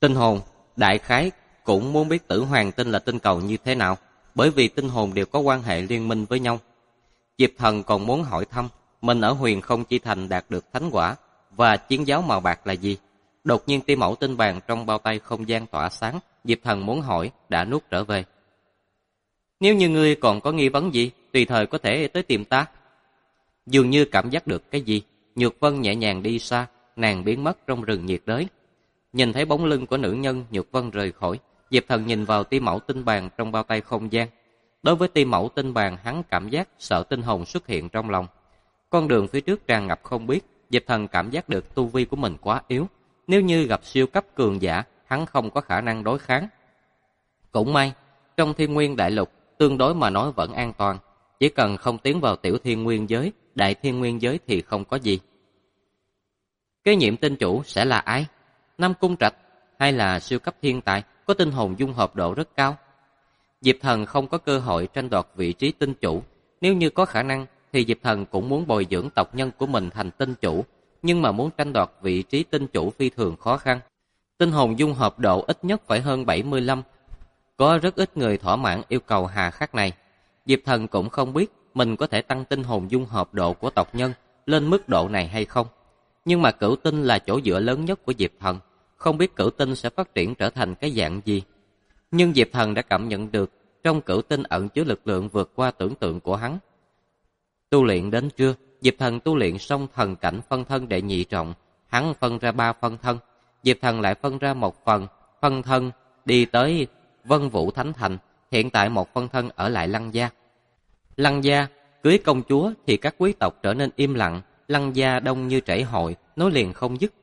Tinh hồn, đại khái cũng muốn biết Tử Hoàng tinh là tinh cầu như thế nào, bởi vì tinh hồn đều có quan hệ liên minh với nhau. Diệp Thần còn muốn hỏi thăm, mình ở Huyền Không Chi Thành đạt được thánh quả và chiến giáo màu bạc là gì. Đột nhiên tia mẫu tinh vàng trong bao tay không gian tỏa sáng, Diệp Thần muốn hỏi, đã nuốt trở về. Nếu như ngươi còn có nghi vấn gì, tùy thời có thể tới tìm ta. Dường như cảm giác được cái gì, Nhược Vân nhẹ nhàng đi xa, nàng biến mất trong rừng nhiệt đới. Nhìn thấy bóng lưng của nữ nhân, Nhược Vân rời khỏi, Diệp Thần nhìn vào tia mẫu tinh vàng trong bao tay không gian. Đối với tia mẫu tinh vàng, hắn cảm giác sợ tinh hồn xuất hiện trong lòng. Con đường phía trước tràn ngập không biết, Diệp Thần cảm giác được tu vi của mình quá yếu. Nếu như gặp siêu cấp cường giả, hắn không có khả năng đối kháng. Cũng may, trong Thiên Nguyên Đại Lục, tương đối mà nói vẫn an toàn. Chỉ cần không tiến vào tiểu thiên nguyên giới, đại thiên nguyên giới thì không có gì. Kế nhiệm tinh chủ sẽ là ai? Nam Cung Trạch hay là siêu cấp thiên tài có tinh hồn dung hợp độ rất cao? Diệp Thần không có cơ hội tranh đoạt vị trí tinh chủ. Nếu như có khả năng thì Diệp Thần cũng muốn bồi dưỡng tộc nhân của mình thành tinh chủ, nhưng mà muốn tranh đoạt vị trí tinh chủ phi thường khó khăn. Tinh hồn dung hợp độ ít nhất phải hơn 75. Có rất ít người thỏa mãn yêu cầu hà khắc này. Diệp Thần cũng không biết mình có thể tăng tinh hồn dung hợp độ của tộc nhân lên mức độ này hay không. Nhưng mà cửu tinh là chỗ dựa lớn nhất của Diệp Thần, không biết cửu tinh sẽ phát triển trở thành cái dạng gì. Nhưng Diệp Thần đã cảm nhận được trong cửu tinh ẩn chứa lực lượng vượt qua tưởng tượng của hắn. Tu luyện đến trưa, Diệp Thần tu luyện xong thần cảnh phân thân đệ nhị trọng, hắn phân ra 3 phân thân, Diệp Thần lại phân ra một phân thân đi tới Vân Vũ Thánh Thành, hiện tại một phân thân ở lại Lăng gia. Lăng gia cưới công chúa thì các quý tộc trở nên im lặng, Lăng gia đông như chảy hội, nối liền không dứt.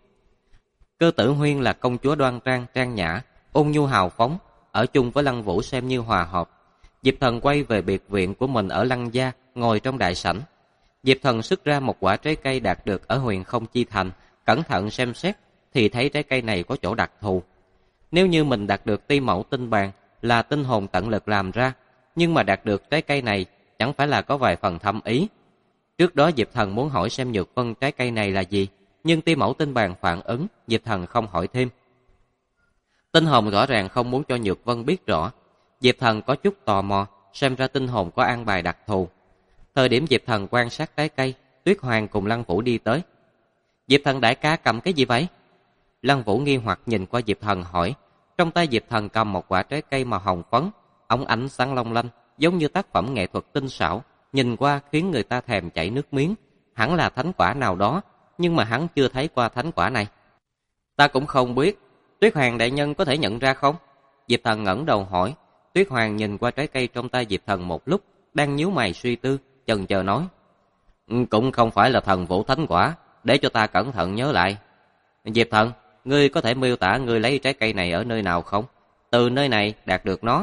Cơ Tử Huyên là công chúa đoan trang, trang nhã, ôn nhu hào phóng, ở chung với Lăng Vũ xem như hòa hợp. Diệp Thần quay về biệt viện của mình ở Lăng gia, ngồi trong đại sảnh. Diệp Thần xuất ra một quả trái cây đạt được ở Huyền Không Chi Thành, cẩn thận xem xét thì thấy trái cây này có chỗ đặc thù. Nếu như mình đạt được tia mẫu tinh vàng là tinh hồn tận lực làm ra, nhưng mà đạt được trái cây này chẳng phải là có vài phần thâm ý. Trước đó Diệp Thần muốn hỏi xem Nhược Vân trái cây này là gì, nhưng tia mẫu tinh vàng phản ứng, Diệp Thần không hỏi thêm. Tinh hồn rõ ràng không muốn cho Nhược Vân biết rõ. Diệp Thần có chút tò mò, xem ra tinh hồn có an bài đặc thù. Thời điểm Diệp Thần quan sát trái cây, Tuyết Hoàng cùng Lăng Vũ đi tới. Diệp Thần đại ca cầm cái gì vậy? Lăng Vũ nghi hoặc nhìn qua Diệp Thần hỏi. Trong tay Diệp Thần cầm một quả trái cây màu hồng phấn, óng ánh sáng long lanh, giống như tác phẩm nghệ thuật tinh xảo, nhìn qua khiến người ta thèm chảy nước miếng. Hẳn là thánh quả nào đó, nhưng mà hắn chưa thấy qua thánh quả này. Ta cũng không biết, Tuyết Hoàng đại nhân có thể nhận ra không? Diệp Thần ngẩng đầu hỏi. Tuyết Hoàng nhìn qua trái cây trong tay Diệp Thần một lúc, đang nhíu mày suy tư, chần chờ nói. Cũng không phải là thần vũ thánh quả, để cho ta cẩn thận nhớ lại. Diệp Thần, ngươi có thể miêu tả ngươi lấy trái cây này ở nơi nào không? Từ nơi này đạt được nó.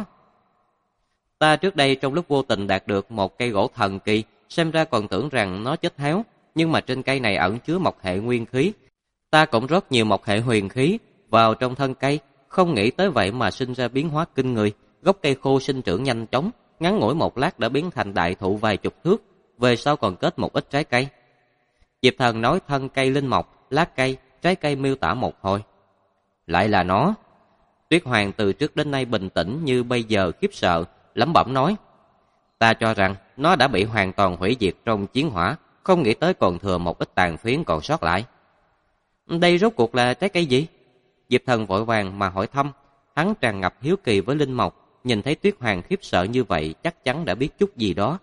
Ta trước đây trong lúc vô tình đạt được một cây gỗ thần kỳ, xem ra còn tưởng rằng nó chết héo, nhưng mà trên cây này ẩn chứa mộc hệ nguyên khí. Ta cũng rót nhiều mộc hệ huyền khí vào trong thân cây, không nghĩ tới vậy mà sinh ra biến hóa kinh người. Gốc cây khô sinh trưởng nhanh chóng, ngắn ngủi một lát đã biến thành đại thụ vài chục thước, về sau còn kết một ít trái cây. Diệp Thần nói thân cây linh mộc, lá cây, trái cây miêu tả một hồi. Lại là nó. Tuyết Hoàng từ trước đến nay bình tĩnh như bây giờ khiếp sợ, lẩm bẩm nói. Ta cho rằng nó đã bị hoàn toàn hủy diệt trong chiến hỏa, không nghĩ tới còn thừa một ít tàn phiến còn sót lại. Đây rốt cuộc là trái cây gì? Diệp Thần vội vàng mà hỏi thăm, hắn tràn ngập hiếu kỳ với linh mộc, nhìn thấy Tuyết Hoàng khiếp sợ như vậy chắc chắn đã biết chút gì đó.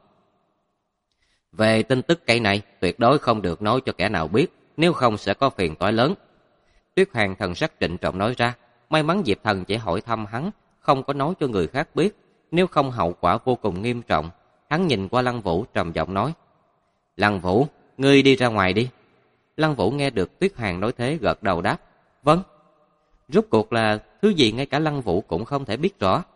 Về tin tức cây này tuyệt đối không được nói cho kẻ nào biết, nếu không sẽ có phiền toái lớn. Tuyết Hoàng thần sắc trịnh trọng nói ra, may mắn Diệp Thần chỉ hỏi thăm hắn, không có nói cho người khác biết, nếu không hậu quả vô cùng nghiêm trọng. Hắn nhìn qua Lăng Vũ trầm giọng nói. Lăng Vũ, ngươi đi ra ngoài đi. Lăng Vũ nghe được Tuyết Hoàng nói thế gật đầu đáp. Vâng. Rốt cuộc là thứ gì ngay cả Lăng Vũ cũng không thể biết rõ.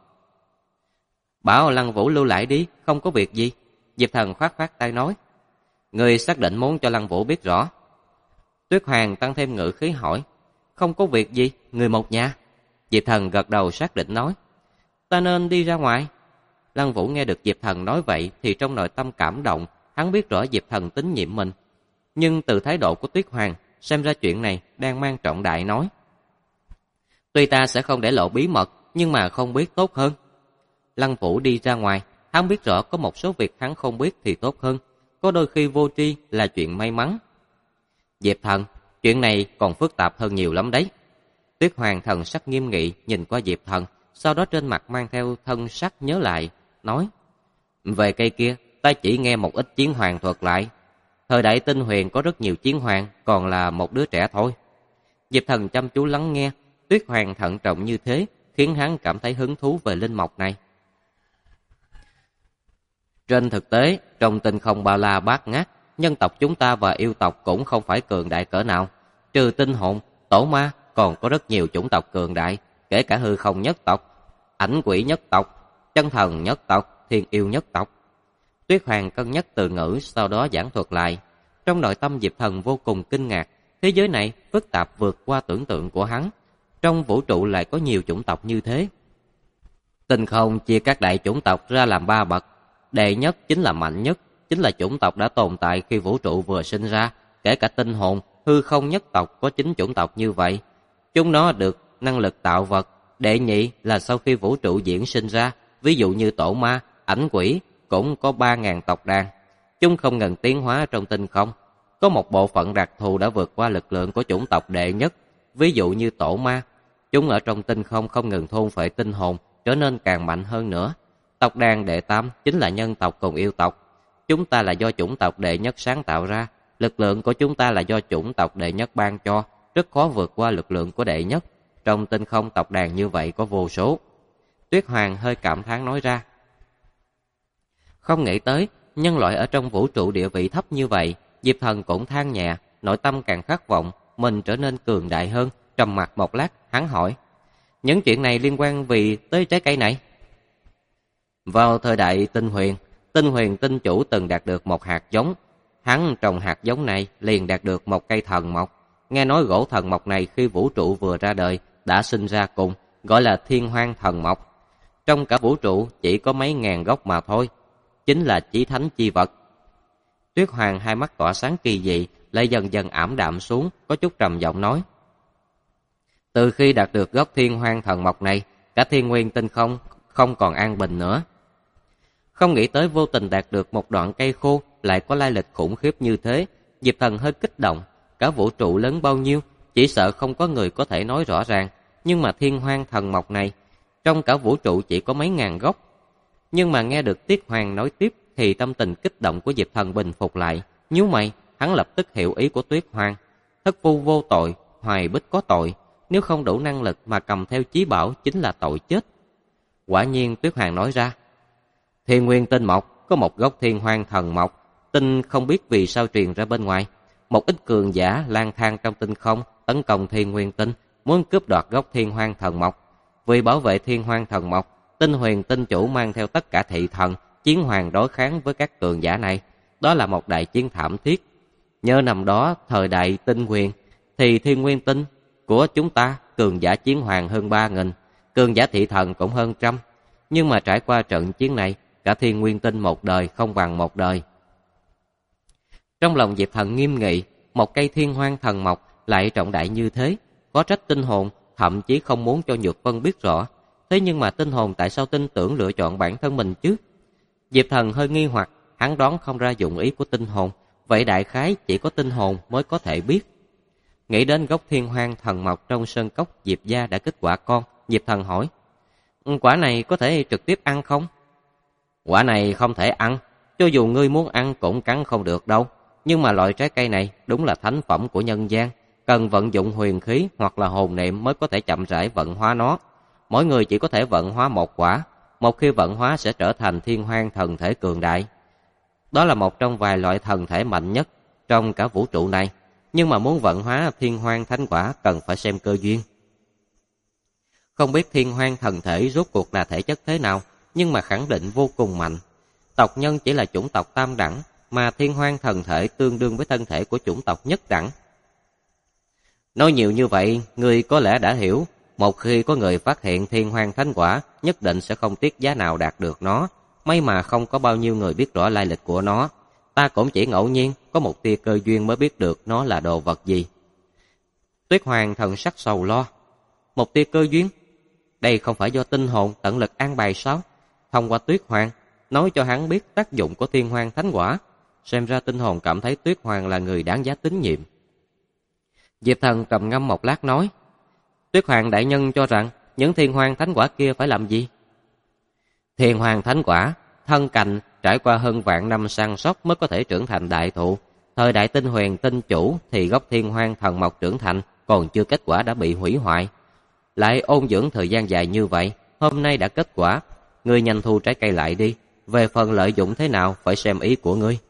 Bảo Lăng Vũ lưu lại đi, không có việc gì. Diệp Thần khoát khoát tay nói. Ngươi xác định muốn cho Lăng Vũ biết rõ. Tuyết Hoàng tăng thêm ngữ khí hỏi. Không có việc gì, người một nhà. Diệp Thần gật đầu xác định nói. Ta nên đi ra ngoài. Lăng Vũ nghe được Diệp Thần nói vậy thì trong nội tâm cảm động, hắn biết rõ Diệp Thần tín nhiệm mình. Nhưng từ thái độ của Tuyết Hoàng, xem ra chuyện này đang mang trọng đại nói. Tuy ta sẽ không để lộ bí mật, nhưng mà không biết tốt hơn. Lăng Vũ đi ra ngoài, hắn biết rõ có một số việc hắn không biết thì tốt hơn. Có đôi khi vô tri là chuyện may mắn. Diệp Thần, chuyện này còn phức tạp hơn nhiều lắm đấy. Tuyết Hoàng thần sắc nghiêm nghị nhìn qua Diệp Thần, sau đó trên mặt mang theo thân sắc nhớ lại, nói: về cây kia, ta chỉ nghe một ít chiến hoàng thuật lại. Thời đại Tinh Huyền có rất nhiều chiến hoàng, còn là một đứa trẻ thôi. Diệp Thần chăm chú lắng nghe, Tuyết Hoàng thận trọng như thế, khiến hắn cảm thấy hứng thú về linh mộc này. Trên thực tế, trong tinh không bao la bát ngát, nhân tộc chúng ta và yêu tộc cũng không phải cường đại cỡ nào. Trừ tinh hồn, tổ ma, còn có rất nhiều chủng tộc cường đại, kể cả hư không nhất tộc, ảnh quỷ nhất tộc, chân thần nhất tộc, thiên yêu nhất tộc. Tuyết Hoàng cân nhắc từ ngữ, sau đó giảng thuật lại. Trong nội tâm Diệp Thần vô cùng kinh ngạc, thế giới này phức tạp vượt qua tưởng tượng của hắn. Trong vũ trụ lại có nhiều chủng tộc như thế. Tinh không chia các đại chủng tộc ra làm 3 bậc. Đệ nhất chính là mạnh nhất, chính là chủng tộc đã tồn tại khi vũ trụ vừa sinh ra. Kể cả tinh hồn, hư không nhất tộc có 9 chủng tộc như vậy. Chúng nó được năng lực tạo vật. Đệ nhị là sau khi vũ trụ diễn sinh ra, ví dụ như tổ ma, ảnh quỷ, cũng có 3.000 tộc đàn. Chúng không ngừng tiến hóa trong tinh không. Có một bộ phận đặc thù đã vượt qua lực lượng của chủng tộc đệ nhất, ví dụ như tổ ma. Chúng ở trong tinh không không ngừng thôn phệ tinh hồn, trở nên càng mạnh hơn nữa. Tộc đàn đệ tam chính là nhân tộc cùng yêu tộc. Chúng ta là do chủng tộc đệ nhất sáng tạo ra, lực lượng của chúng ta là do chủng tộc đệ nhất ban cho, rất khó vượt qua lực lượng của đệ nhất. Trong tinh không tộc đàn như vậy có vô số. Tuyết Hoàng hơi cảm thán nói ra. Không nghĩ tới, nhân loại ở trong vũ trụ địa vị thấp như vậy. Diệp Thần cũng than nhẹ, nội tâm càng khát vọng mình trở nên cường đại hơn. Trầm mặc một lát, hắn hỏi: những chuyện này liên quan vì tới trái cây này? Vào thời đại Tinh Huyền tinh chủ từng đạt được một hạt giống. Hắn trồng hạt giống này liền đạt được một cây thần mộc. Nghe nói gỗ thần mộc này khi vũ trụ vừa ra đời đã sinh ra cùng, gọi là Thiên Hoang thần mộc. Trong cả vũ trụ chỉ có mấy ngàn gốc mà thôi, chính là chí thánh chi vật. Tuyết Hoàng hai mắt tỏa sáng kỳ dị, lại dần dần ảm đạm xuống, có chút trầm giọng nói: từ khi đạt được gốc Thiên Hoang thần mộc này, cả thiên nguyên tinh không còn an bình nữa. Không nghĩ tới vô tình đạt được một đoạn cây khô lại có lai lịch khủng khiếp như thế. Diệp Thần hơi kích động. Cả vũ trụ lớn bao nhiêu, chỉ sợ không có người có thể nói rõ ràng. Nhưng mà Thiên Hoang thần mộc này, trong cả vũ trụ chỉ có mấy ngàn gốc. Nhưng mà nghe được Tuyết Hoàng nói tiếp thì tâm tình kích động của Diệp Thần bình phục lại. Nhíu mày, hắn lập tức hiểu ý của Tuyết Hoàng. Thất phu vô tội, Hoài Bích có tội. Nếu không đủ năng lực mà cầm theo chí bảo chính là tội chết. Quả nhiên Tuyết Hoàng nói ra: Thiên Nguyên tinh mộc có một gốc Thiên Hoang thần mộc, tin không biết vì sao truyền ra bên ngoài. Một ít cường giả lang thang trong tinh không tấn công Thiên Nguyên tinh, muốn cướp đoạt gốc Thiên Hoang thần mộc. Vì bảo vệ Thiên Hoang thần mộc, Tinh Huyền tinh chủ mang theo tất cả thị thần, chiến hoàng đối kháng với các cường giả này. Đó là một đại chiến thảm thiết. Nhớ năm đó thời đại Tinh Huyền thì Thiên Nguyên tinh của chúng ta cường giả chiến hoàng hơn 3.000, cường giả thị thần cũng hơn 100. Nhưng mà trải qua trận chiến này, cả Thiên Nguyên tinh một đời không bằng một đời. Trong lòng Diệp Thần nghiêm nghị, một cây Thiên Hoang thần mộc lại trọng đại như thế, có trách tinh hồn thậm chí không muốn cho Nhược Vân biết rõ. Thế nhưng mà tinh hồn tại sao tin tưởng lựa chọn bản thân mình chứ? Diệp Thần hơi nghi hoặc, hắn đoán không ra dụng ý của tinh hồn, vậy đại khái chỉ có tinh hồn mới có thể biết. Nghĩ đến gốc Thiên Hoang thần mộc trong sơn cốc Diệp gia đã kết quả con, Diệp Thần hỏi: quả này có thể trực tiếp ăn không? Quả này không thể ăn, cho dù ngươi muốn ăn cũng cắn không được đâu. Nhưng mà loại trái cây này đúng là thánh phẩm của nhân gian, cần vận dụng huyền khí hoặc là hồn niệm mới có thể chậm rãi vận hóa nó. Mỗi người chỉ có thể vận hóa một quả, một khi vận hóa sẽ trở thành Thiên Hoang thần thể cường đại. Đó là một trong vài loại thần thể mạnh nhất trong cả vũ trụ này. Nhưng mà muốn vận hóa Thiên Hoang thánh quả cần phải xem cơ duyên. Không biết Thiên Hoang thần thể rốt cuộc là thể chất thế nào, nhưng mà khẳng định vô cùng mạnh. Tộc nhân chỉ là chủng tộc tam đẳng, mà Thiên Hoang thần thể tương đương với thân thể của chủng tộc nhất đẳng. Nói nhiều như vậy, người có lẽ đã hiểu, một khi có người phát hiện Thiên Hoang thánh quả, nhất định sẽ không tiếc giá nào đạt được nó. May mà không có bao nhiêu người biết rõ lai lịch của nó. Ta cũng chỉ ngẫu nhiên có một tia cơ duyên mới biết được nó là đồ vật gì. Tuyết Hoàng thần sắc sầu lo. một tia cơ duyên. Đây không phải do tinh hồn tận lực an bài sao? Thông qua Tuyết Hoàng, nói cho hắn biết tác dụng của Thiên Hoang Thánh Quả. Xem ra tinh hồn cảm thấy Tuyết Hoàng là người đáng giá tín nhiệm. Diệp Thần trầm ngâm một lát nói, Tuyết Hoàng đại nhân cho rằng những Thiên Hoang Thánh Quả kia phải làm gì? Thiên Hoang Thánh Quả, thân cành trải qua hơn vạn năm săn sóc mới có thể trưởng thành đại thụ. Thời đại Tinh Huyền Tinh Chủ thì gốc Thiên Hoang Thần Mộc trưởng thành, còn chưa kết quả đã bị hủy hoại. Lại ôn dưỡng thời gian dài như vậy, hôm nay đã kết quả. Ngươi nhanh thu trái cây lại đi, về phần lợi dụng thế nào phải xem ý của ngươi.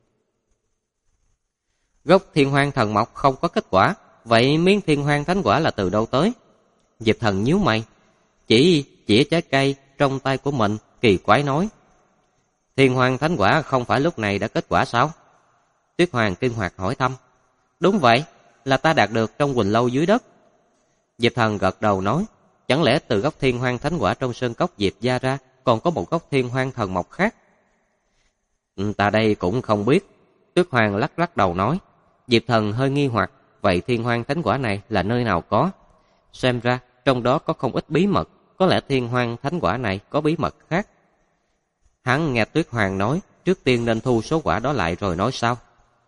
Gốc Thiên Hoang Thần Mộc không có kết quả, vậy miếng Thiên Hoang Thánh Quả là từ đâu tới? Diệp Thần nhíu mày, chỉ trái cây trong tay của mình, kỳ quái nói, Thiên Hoang Thánh Quả không phải lúc này đã kết quả sao? Tuyết Hoàng kinh ngạc hỏi thăm, đúng vậy, là ta đạt được trong Quỳnh Lâu dưới đất. Diệp Thần gật đầu nói, chẳng lẽ từ gốc Thiên Hoang Thánh Quả trong sơn cốc Diệp gia ra còn có một gốc Thiên Hoang Thần Mộc khác? Ta đây cũng không biết. Tuyết Hoàng lắc đầu nói. Diệp Thần hơi nghi hoặc, vậy Thiên Hoang Thánh Quả này là nơi nào có? Xem ra trong đó có không ít bí mật, có lẽ Thiên Hoang Thánh Quả này có bí mật khác. Hắn nghe Tuyết Hoàng nói, trước tiên nên thu số quả đó lại rồi nói sau.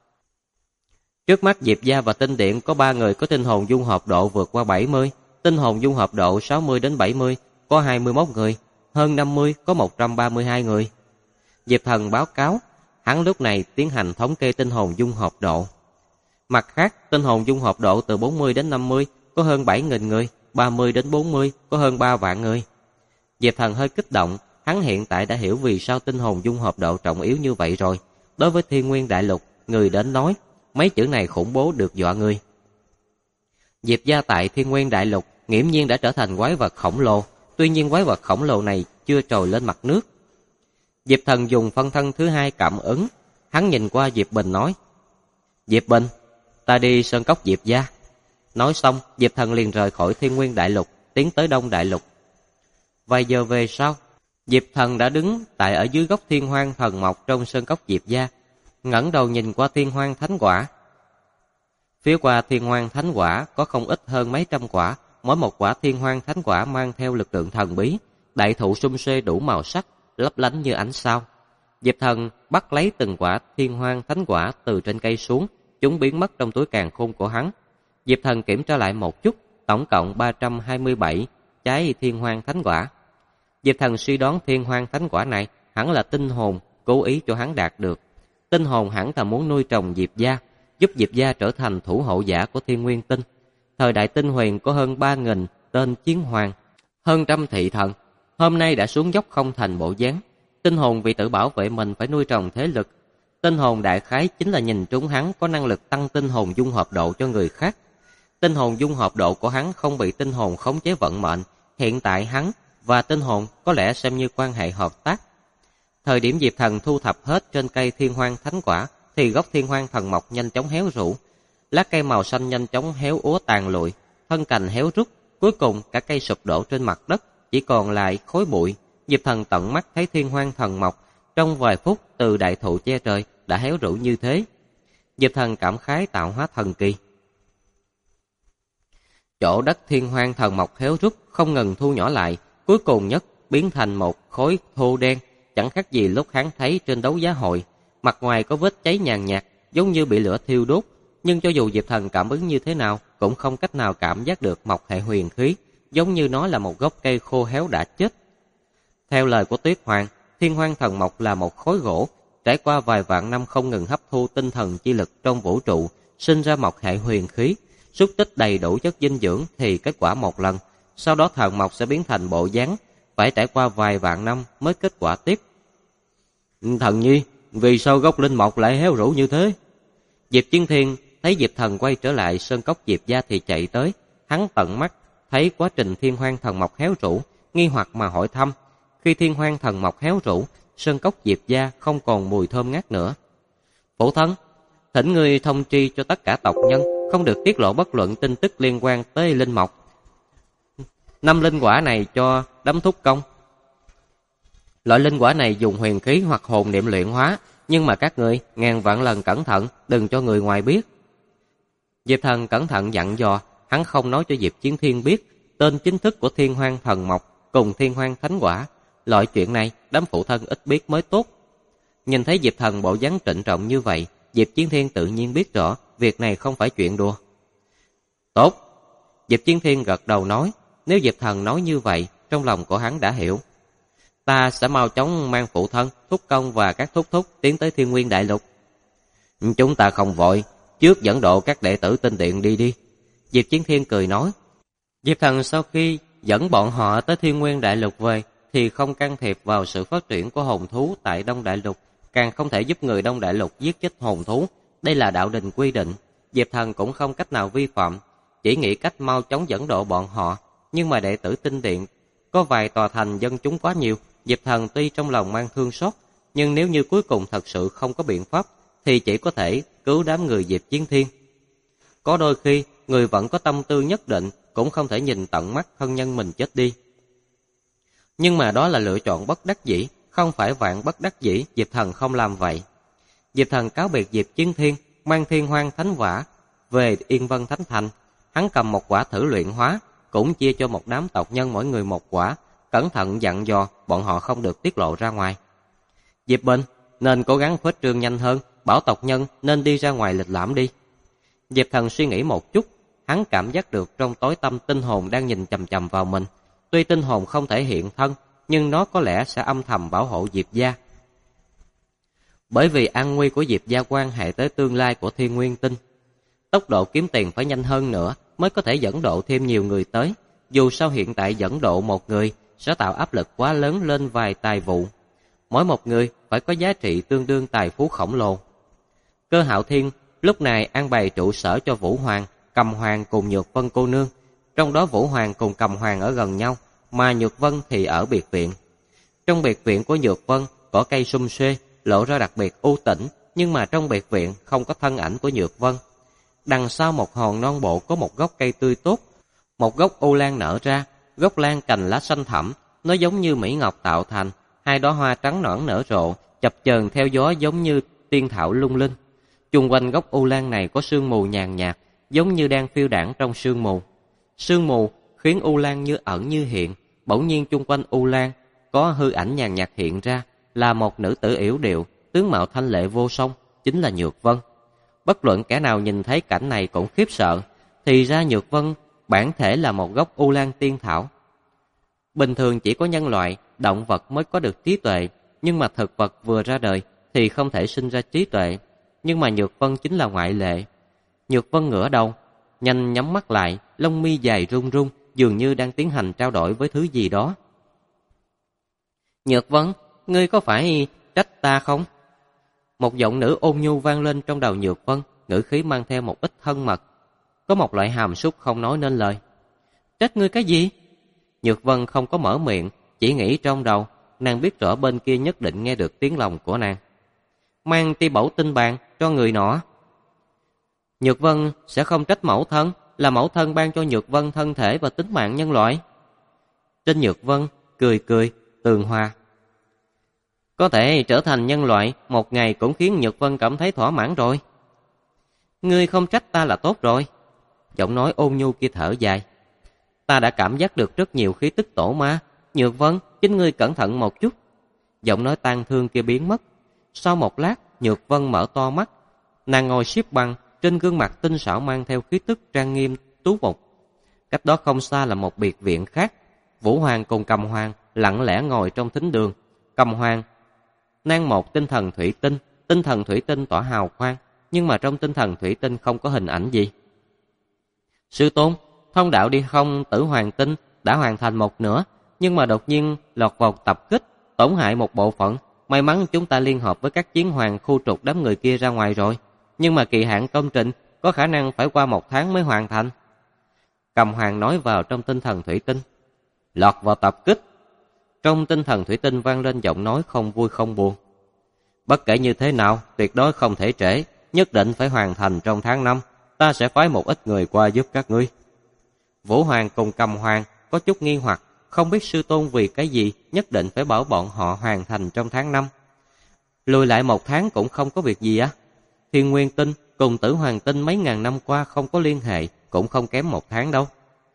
Trước mắt Diệp gia và Tinh Điện có 3 người có tinh hồn dung hợp độ vượt qua 70, tinh hồn dung hợp độ 60 đến 70 có 21 người, hơn 50 có 132 người. Diệp Thần báo cáo, hắn lúc này tiến hành thống kê tinh hồn dung hợp độ. Mặt khác, tinh hồn dung hợp độ từ 40 đến 50 có hơn 7.000 người, 30 đến 40 có hơn 3 vạn người. Diệp Thần hơi kích động, hắn hiện tại đã hiểu vì sao tinh hồn dung hợp độ trọng yếu như vậy rồi. Đối với Thiên Nguyên Đại Lục, người đến nói, mấy chữ này khủng bố được dọa người. Diệp gia tại Thiên Nguyên Đại Lục nghiễm nhiên đã trở thành quái vật khổng lồ, tuy nhiên quái vật khổng lồ này chưa trồi lên mặt nước. Diệp Thần dùng phân thân thứ hai cảm ứng, hắn nhìn qua Diệp Bình nói, Diệp Bình, ta đi sơn cốc Diệp gia. Nói xong, Diệp Thần liền rời khỏi Thiên Nguyên Đại Lục, tiến tới Đông Đại Lục. Vài giờ về sau, Diệp Thần đã đứng tại ở dưới gốc Thiên Hoang Thần Mộc trong sơn cốc Diệp gia, ngẩng đầu nhìn qua Thiên Hoang Thánh Quả. Phía qua Thiên Hoang Thánh Quả có không ít hơn mấy trăm quả, mỗi một quả Thiên Hoang Thánh Quả mang theo lực lượng thần bí, đại thụ sum xuê đủ màu sắc, lấp lánh như ánh sao. Diệp Thần bắt lấy từng quả Thiên Hoang Thánh Quả từ trên cây xuống, chúng biến mất trong túi càn khôn của hắn. Diệp Thần kiểm tra lại một chút, tổng cộng 327 trái Thiên Hoang Thánh Quả. Diệp Thần suy đoán Thiên Hoang Thánh Quả này hẳn là tinh hồn cố ý cho hắn đạt được. Tinh hồn hẳn là muốn nuôi trồng Diệp gia, giúp Diệp gia trở thành thủ hộ giả của Thiên Nguyên Tinh. Thời đại Tinh Huyền có hơn 3.000 tên chiến hoàng, hơn trăm thị thần, hôm nay đã xuống dốc không thành bộ dáng. Tinh hồn vì tự bảo vệ mình phải nuôi trồng thế lực. Tinh hồn đại khái chính là nhìn trúng hắn có năng lực tăng tinh hồn dung hợp độ cho người khác. Tinh hồn dung hợp độ của hắn không bị tinh hồn khống chế vận mệnh. Hiện tại hắn và tinh hồn có lẽ xem như quan hệ hợp tác. Thời điểm Diệp Thần thu thập hết trên cây Thiên Hoang Thánh Quả thì gốc Thiên Hoang Thần Mộc nhanh chóng héo rũ. Lá cây màu xanh nhanh chóng héo úa tàn lụi, thân cành héo rút, cuối cùng cả cây sụp đổ trên mặt đất, chỉ còn lại khối bụi. Diệp Thần tận mắt thấy Thiên Hoang Thần Mộc trong vài phút từ đại thụ che trời đã héo rũ như thế. Diệp Thần cảm khái tạo hóa thần kỳ. Chỗ đất Thiên Hoang Thần Mộc héo rút không ngừng thu nhỏ lại, cuối cùng nhất biến thành một khối thô đen, chẳng khác gì lúc hắn thấy trên đấu giá hội. Mặt ngoài có vết cháy nhàn nhạt, giống như bị lửa thiêu đốt, nhưng cho dù Diệp Thần cảm ứng như thế nào cũng không cách nào cảm giác được mộc hệ huyền khí, giống như nó là một gốc cây khô héo đã chết. Theo lời của Tuyết Hoàng, Thiên Hoang Thần Mộc là một khối gỗ, trải qua vài vạn năm không ngừng hấp thu tinh thần chi lực trong vũ trụ, sinh ra mộc hệ huyền khí, xúc tích đầy đủ chất dinh dưỡng thì kết quả một lần, sau đó thần mộc sẽ biến thành bộ dáng, phải trải qua vài vạn năm mới kết quả tiếp. Thần nhi, vì sao gốc linh mộc lại héo rũ như thế? Diệp Chiến Thiên thấy Diệp Thần quay trở lại sơn cốc Diệp gia thì chạy tới, hắn tận mắt thấy quá trình Thiên Hoang Thần Mộc héo rũ, nghi hoặc mà hỏi thăm. Khi Thiên Hoang Thần Mộc héo rũ, sơn cốc Diệp gia không còn mùi thơm ngát nữa. Phụ thân, thỉnh ngươi thông tri cho tất cả tộc nhân không được tiết lộ bất luận tin tức liên quan tới linh mộc. 5 linh quả này cho đấm thúc công. Loại linh quả này dùng huyền khí hoặc hồn niệm luyện hóa, nhưng mà các ngươi ngàn vạn lần cẩn thận, đừng cho người ngoài biết. Diệp Thần cẩn thận dặn dò, hắn không nói cho Diệp Chiến Thiên biết, tên chính thức của Thiên Hoang Thần Mộc cùng Thiên Hoang Thánh Quả. Loại chuyện này đám phụ thân ít biết mới tốt. Nhìn thấy Diệp Thần bộ dáng trịnh trọng như vậy, Diệp Chiến Thiên tự nhiên biết rõ việc này không phải chuyện đùa. Tốt. Diệp Chiến Thiên gật đầu nói, nếu Diệp Thần nói như vậy, trong lòng của hắn đã hiểu. Ta sẽ mau chóng mang phụ thân, thúc công và các thúc thúc tiến tới Thiên Nguyên Đại Lục. Chúng ta không vội, trước dẫn độ các đệ tử tinh điện đi. Diệp Chiến Thiên cười nói. Diệp Thần sau khi dẫn bọn họ tới Thiên Nguyên Đại Lục về, thì không can thiệp vào sự phát triển của hồn thú tại Đông Đại Lục, càng không thể giúp người Đông Đại Lục giết chết hồn thú. Đây là đạo đình quy định, Diệp Thần cũng không cách nào vi phạm, chỉ nghĩ cách mau chóng dẫn độ bọn họ. Nhưng mà đệ tử tinh điện có vài tòa thành dân chúng quá nhiều, Diệp Thần tuy trong lòng mang thương xót, nhưng nếu như cuối cùng thật sự không có biện pháp, thì chỉ có thể cứu đám người Diệp Chiến Thiên. Có đôi khi, người vẫn có tâm tư nhất định, cũng không thể nhìn tận mắt thân nhân mình chết đi. Nhưng mà đó là lựa chọn bất đắc dĩ, không phải vạn bất đắc dĩ, Diệp Thần không làm vậy. Diệp Thần cáo biệt Diệp Chiến Thiên, mang Thiên Hoang Thánh Quả về Yên Vân Thánh Thành. Hắn cầm một quả thử luyện hóa, cũng chia cho một đám tộc nhân mỗi người một quả, cẩn thận dặn dò bọn họ không được tiết lộ ra ngoài. Diệp Bình nên cố gắng khuếch trương nhanh hơn, bảo tộc nhân nên đi ra ngoài lịch lãm đi. Diệp Thần suy nghĩ một chút, hắn cảm giác được trong tối tâm tinh hồn đang nhìn chằm chằm vào mình. Tuy tinh hồn không thể hiện thân, nhưng nó có lẽ sẽ âm thầm bảo hộ Diệp gia. Bởi vì an nguy của Diệp gia quan hệ tới tương lai của Thiên Nguyên Tinh. Tốc độ kiếm tiền phải nhanh hơn nữa mới có thể dẫn độ thêm nhiều người tới. Dù sao hiện tại dẫn độ một người sẽ tạo áp lực quá lớn lên vài tài vụ. Mỗi một người phải có giá trị tương đương tài phú khổng lồ. Cơ Hạo Thiên lúc này an bày trụ sở cho Vũ Hoàng, Cầm Hoàng cùng Nhược Vân cô nương. Trong đó Vũ Hoàng cùng Cầm Hoàng ở gần nhau, mà Nhược Vân thì ở biệt viện. Trong biệt viện của Nhược Vân có cây sum xuê, lộ ra đặc biệt u tĩnh, nhưng mà trong biệt viện không có thân ảnh của Nhược Vân. Đằng sau một hòn non bộ có một gốc cây tươi tốt, một gốc u lan nở ra, gốc lan cành lá xanh thẳm, nó giống như mỹ ngọc tạo thành, hai đóa hoa trắng nõn nở rộ, chập chờn theo gió giống như tiên thảo lung linh. Chung quanh gốc u lan này có sương mù nhàn nhạt, giống như đang phiêu đãng trong sương mù. Sương mù khiến u lan như ẩn như hiện, bỗng nhiên chung quanh u lan có hư ảnh nhàn nhạt hiện ra, là một nữ tử yểu điệu, tướng mạo thanh lệ vô song, chính là Nhược Vân. Bất luận kẻ nào nhìn thấy cảnh này cũng khiếp sợ, thì ra Nhược Vân bản thể là một gốc u lan tiên thảo. Bình thường chỉ có nhân loại, động vật mới có được trí tuệ, nhưng mà thực vật vừa ra đời thì không thể sinh ra trí tuệ, nhưng mà Nhược Vân chính là ngoại lệ. Nhược Vân ngửa đầu, nhanh nhắm mắt lại, lông mi dài run run, dường như đang tiến hành trao đổi với thứ gì đó. Nhược Vân, ngươi có phải trách ta không? Một giọng nữ ôn nhu vang lên trong đầu Nhược Vân, ngữ khí mang theo một ít thân mật. Có một loại hàm súc không nói nên lời. Trách ngươi cái gì? Nhược Vân không có mở miệng, chỉ nghĩ trong đầu, nàng biết rõ bên kia nhất định nghe được tiếng lòng của nàng. Mang ti bẩu tinh bàn cho người nọ. Nhược Vân sẽ không trách mẫu thân, là mẫu thân ban cho Nhược Vân thân thể và tính mạng nhân loại. Trên Nhược Vân cười cười, tường hòa. Có thể trở thành nhân loại, một ngày cũng khiến Nhược Vân cảm thấy thỏa mãn rồi. Ngươi không trách ta là tốt rồi. Giọng nói ôn nhu kia thở dài. Ta đã cảm giác được rất nhiều khí tức tổ ma. Nhược Vân, chính ngươi cẩn thận một chút. Giọng nói tang thương kia biến mất. Sau một lát, Nhược Vân mở to mắt. Nàng ngồi xếp bằng, trên gương mặt tinh xảo mang theo khí tức trang nghiêm tú mục. Cách đó không xa là một biệt viện khác. Vũ Hoàng cùng Cầm Hoàng lặng lẽ ngồi trong thính đường. Cầm Hoàng nang một tinh thần thủy tinh tỏa hào quang, nhưng mà trong tinh thần thủy tinh không có hình ảnh gì. Sư tôn, thông đạo đi không Tử Hoàng tinh đã hoàn thành một nửa, nhưng mà đột nhiên lọt vào tập kích, tổn hại một bộ phận. May mắn chúng ta liên hợp với các chiến hoàng khu trục đám người kia ra ngoài rồi, nhưng mà kỳ hạn công trình có khả năng phải qua 1 tháng mới hoàn thành. Cầm Hoàng nói vào trong tinh thần thủy tinh. Lọt vào tập kích. Trong tinh thần thủy tinh vang lên giọng nói không vui không buồn. Bất kể như thế nào, tuyệt đối không thể trễ, nhất định phải hoàn thành trong tháng 5. Ta sẽ phái một ít người qua giúp các ngươi. Vũ Hoàng cùng Cầm Hoàng có chút nghi hoặc, không biết sư tôn vì cái gì nhất định phải bảo bọn họ hoàn thành trong tháng 5. Lùi lại 1 tháng cũng không có việc gì á. Thiên Nguyên tinh cùng Tử Hoàng tinh mấy ngàn năm qua không có liên hệ, cũng không kém 1 tháng đâu.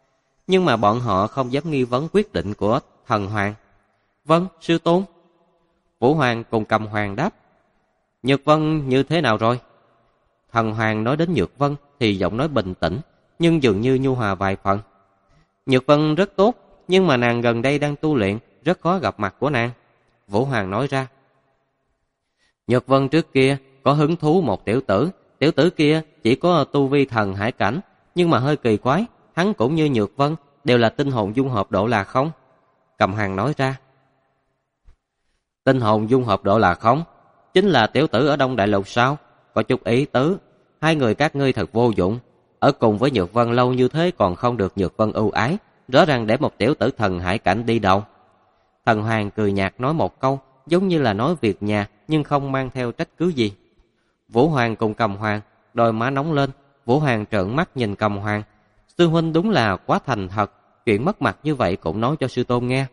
nhưng mà bọn họ không dám nghi vấn quyết định của thần hoàng. Vâng, sư tôn. Vũ Hoàng cùng Cầm Hoàng đáp. Nhược Vân như thế nào rồi? Thần hoàng nói đến Nhược Vân thì giọng nói bình tĩnh, nhưng dường như nhu hòa vài phần. Nhược Vân rất tốt, nhưng mà nàng gần đây đang tu luyện, rất khó gặp mặt của nàng. Vũ Hoàng nói ra. Nhược Vân trước kia có hứng thú một tiểu tử kia chỉ có tu vi thần hải cảnh, nhưng mà hơi kỳ quái, hắn cũng như Nhược Vân, đều là tinh hồn dung hợp độ là không. Cầm Hoàng nói ra. Tinh hồn dung hợp độ là không? Chính là tiểu tử ở Đông Đại Lục sao? Có chút ý tứ, hai người các ngươi thật vô dụng. Ở cùng với Nhược Vân lâu như thế còn không được Nhược Vân ưu ái, rõ ràng để một tiểu tử thần hải cảnh đi đâu. Thần Hoàng cười nhạt nói một câu, giống như là nói việc nhà nhưng không mang theo trách cứ gì. Vũ Hoàng cùng Cầm Hoàng, đôi má nóng lên. Vũ Hoàng trợn mắt nhìn Cầm Hoàng. Sư huynh đúng là quá thành thật, chuyện mất mặt như vậy cũng nói cho sư tôn nghe.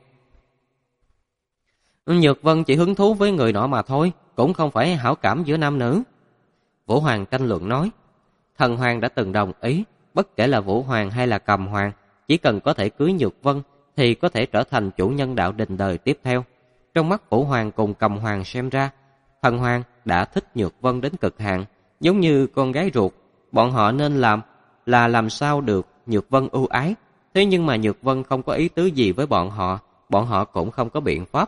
Nhược Vân chỉ hứng thú với người nọ mà thôi, cũng không phải hảo cảm giữa nam nữ. Vũ Hoàng tranh luận nói. Thần Hoàng đã từng đồng ý, bất kể là Vũ Hoàng hay là Cầm Hoàng, chỉ cần có thể cưới Nhược Vân thì có thể trở thành chủ nhân đạo đình đời tiếp theo. Trong mắt Vũ Hoàng cùng Cầm Hoàng xem ra, Thần Hoàng đã thích Nhược Vân đến cực hạn, giống như con gái ruột. Bọn họ nên làm sao được Nhược Vân ưu ái. Thế nhưng mà Nhược Vân không có ý tứ gì với bọn họ cũng không có biện pháp.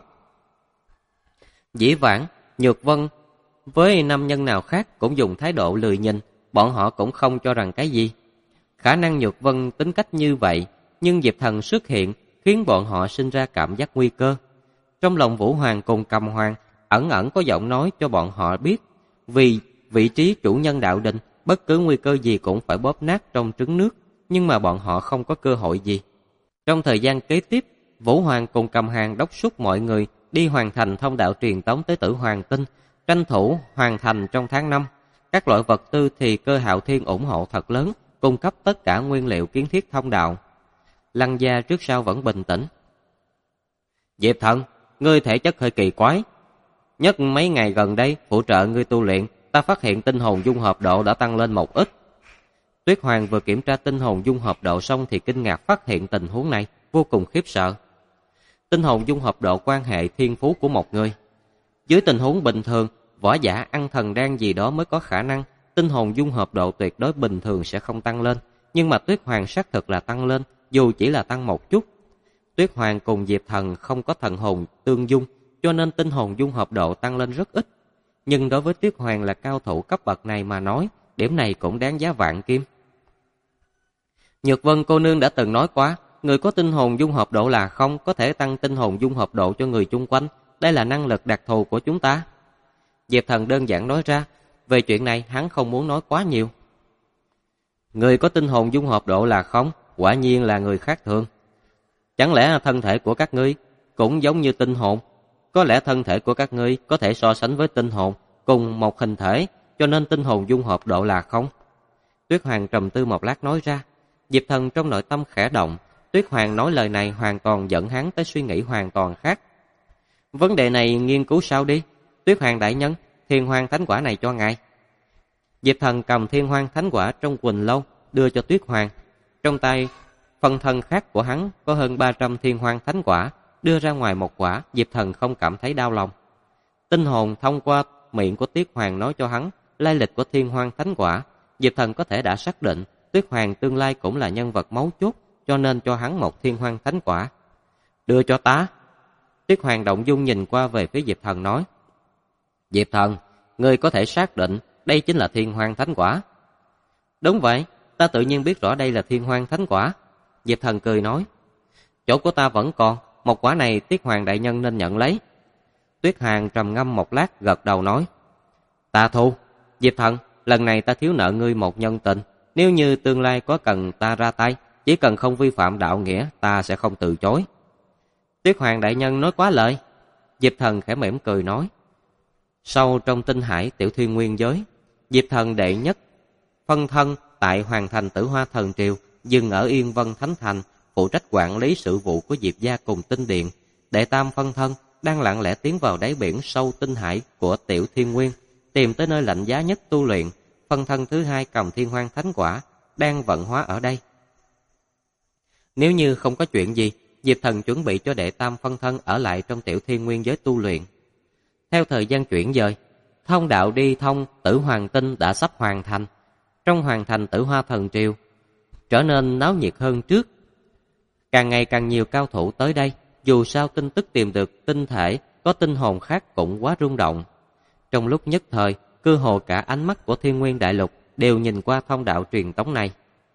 Dĩ vãng, Nhược Vân với nam nhân nào khác cũng dùng thái độ lười nhìn, bọn họ cũng không cho rằng cái gì. Khả năng Nhược Vân tính cách như vậy, nhưng Diệp Thần xuất hiện khiến bọn họ sinh ra cảm giác nguy cơ. Trong lòng Vũ Hoàng cùng Cầm Hoàng ẩn ẩn có giọng nói cho bọn họ biết, vì vị trí chủ nhân đạo đình, bất cứ nguy cơ gì cũng phải bóp nát trong trứng nước, nhưng mà bọn họ không có cơ hội gì. Trong thời gian kế tiếp, Vũ Hoàng cùng Cầm Hoàng đốc thúc mọi người đi hoàn thành thông đạo truyền tống tới Tử Hoàng Tinh, tranh thủ hoàn thành trong tháng 5. Các loại vật tư thì Cơ Hạo Thiên ủng hộ thật lớn, cung cấp tất cả nguyên liệu kiến thiết thông đạo. Lăng Gia trước sau vẫn bình tĩnh. Diệp Thần, ngươi thể chất hơi kỳ quái. Nhất mấy ngày gần đây phụ trợ ngươi tu luyện, ta phát hiện tinh hồn dung hợp độ đã tăng lên một ít. Tuyết Hoàng vừa kiểm tra tinh hồn dung hợp độ xong thì kinh ngạc phát hiện tình huống này, vô cùng khiếp sợ. Tinh hồn dung hợp độ quan hệ thiên phú của một người. Dưới tình huống bình thường, võ giả ăn thần đan gì đó mới có khả năng, tinh hồn dung hợp độ tuyệt đối bình thường sẽ không tăng lên, nhưng mà Tuyết Hoàng xác thực là tăng lên, dù chỉ là tăng một chút. Tuyết Hoàng cùng Diệp Thần không có thần hồn tương dung, cho nên tinh hồn dung hợp độ tăng lên rất ít. Nhưng đối với Tuyết Hoàng là cao thủ cấp bậc này mà nói, điểm này cũng đáng giá vạn kim. Nhược Vân cô nương đã từng nói quá, người có tinh hồn dung hợp độ là không có thể tăng tinh hồn dung hợp độ cho người chung quanh, đây là năng lực đặc thù của chúng ta. Diệp Thần đơn giản nói ra, về chuyện này hắn không muốn nói quá nhiều. Người có tinh hồn dung hợp độ là không, quả nhiên là người khác thường. Chẳng lẽ thân thể của các ngươi cũng giống như tinh hồn? Có lẽ thân thể của các ngươi có thể so sánh với tinh hồn, cùng một hình thể, cho nên tinh hồn dung hợp độ là không. Tuyết Hoàng trầm tư một lát nói ra. Diệp Thần trong nội tâm khẽ động, Tuyết Hoàng nói lời này hoàn toàn dẫn hắn tới suy nghĩ hoàn toàn khác. Vấn đề này nghiên cứu sau đi. Tuyết Hoàng đại nhân, Thiên Hoang Thánh Quả này cho ngài. Diệp Thần cầm Thiên Hoang Thánh Quả trong quỳnh lâu, đưa cho Tuyết Hoàng. Trong tay, phân thân khác của hắn có hơn 300 Thiên Hoang Thánh Quả, đưa ra ngoài một quả, Diệp Thần không cảm thấy đau lòng. Tinh hồn thông qua miệng của Tuyết Hoàng nói cho hắn lai lịch của Thiên Hoang Thánh Quả, Diệp Thần có thể đã xác định Tuyết Hoàng tương lai cũng là nhân vật mấu chốt, cho nên cho hắn một Thiên Hoang Thánh Quả. Đưa cho ta. Tuyết Hoàng động dung nhìn qua về phía Diệp Thần nói. Diệp Thần, ngươi có thể xác định đây chính là Thiên Hoang Thánh Quả? Đúng vậy, ta tự nhiên biết rõ đây là Thiên Hoang Thánh Quả. Diệp Thần cười nói. Chỗ của ta vẫn còn, một quả này Tuyết Hoàng đại nhân nên nhận lấy. Tuyết Hoàng trầm ngâm một lát gật đầu nói. Ta thu. Diệp Thần, lần này ta thiếu nợ ngươi một nhân tình. Nếu như tương lai có cần ta ra tay, chỉ cần không vi phạm đạo nghĩa, ta sẽ không từ chối. Tuyết Hoàng đại nhân nói quá lời. Diệp Thần khẽ mỉm cười nói. Sâu trong tinh hải tiểu thiên nguyên giới, Diệp Thần đệ nhất phân thân tại Hoàng thành Tử Hoa Thần Triều, dừng ở Yên Vân Thánh Thành, phụ trách quản lý sự vụ của Diệp gia cùng Tinh Điện. Đệ tam phân thân đang lặng lẽ tiến vào đáy biển sâu tinh hải của tiểu thiên nguyên, tìm tới nơi lạnh giá nhất tu luyện. Phân thân thứ hai cầm Thiên Hoang Thánh Quả, đang vận hóa ở đây. Nếu như không có chuyện gì, Diệp Thần chuẩn bị cho đệ tam phân thân ở lại trong Tiểu Thiên Nguyên giới tu luyện. Theo thời gian chuyển dời, thông đạo đi thông Tử Hoàng Tinh đã sắp hoàn thành. Trong hoàn thành Tử Hoa Thần Triều trở nên náo nhiệt hơn trước. Càng ngày càng nhiều cao thủ tới đây, dù sao tin tức tìm được tinh thể có tinh hồn khác cũng quá rung động. Trong lúc nhất thời, cơ hồ cả ánh mắt của Thiên Nguyên Đại Lục đều nhìn qua thông đạo truyền tống này.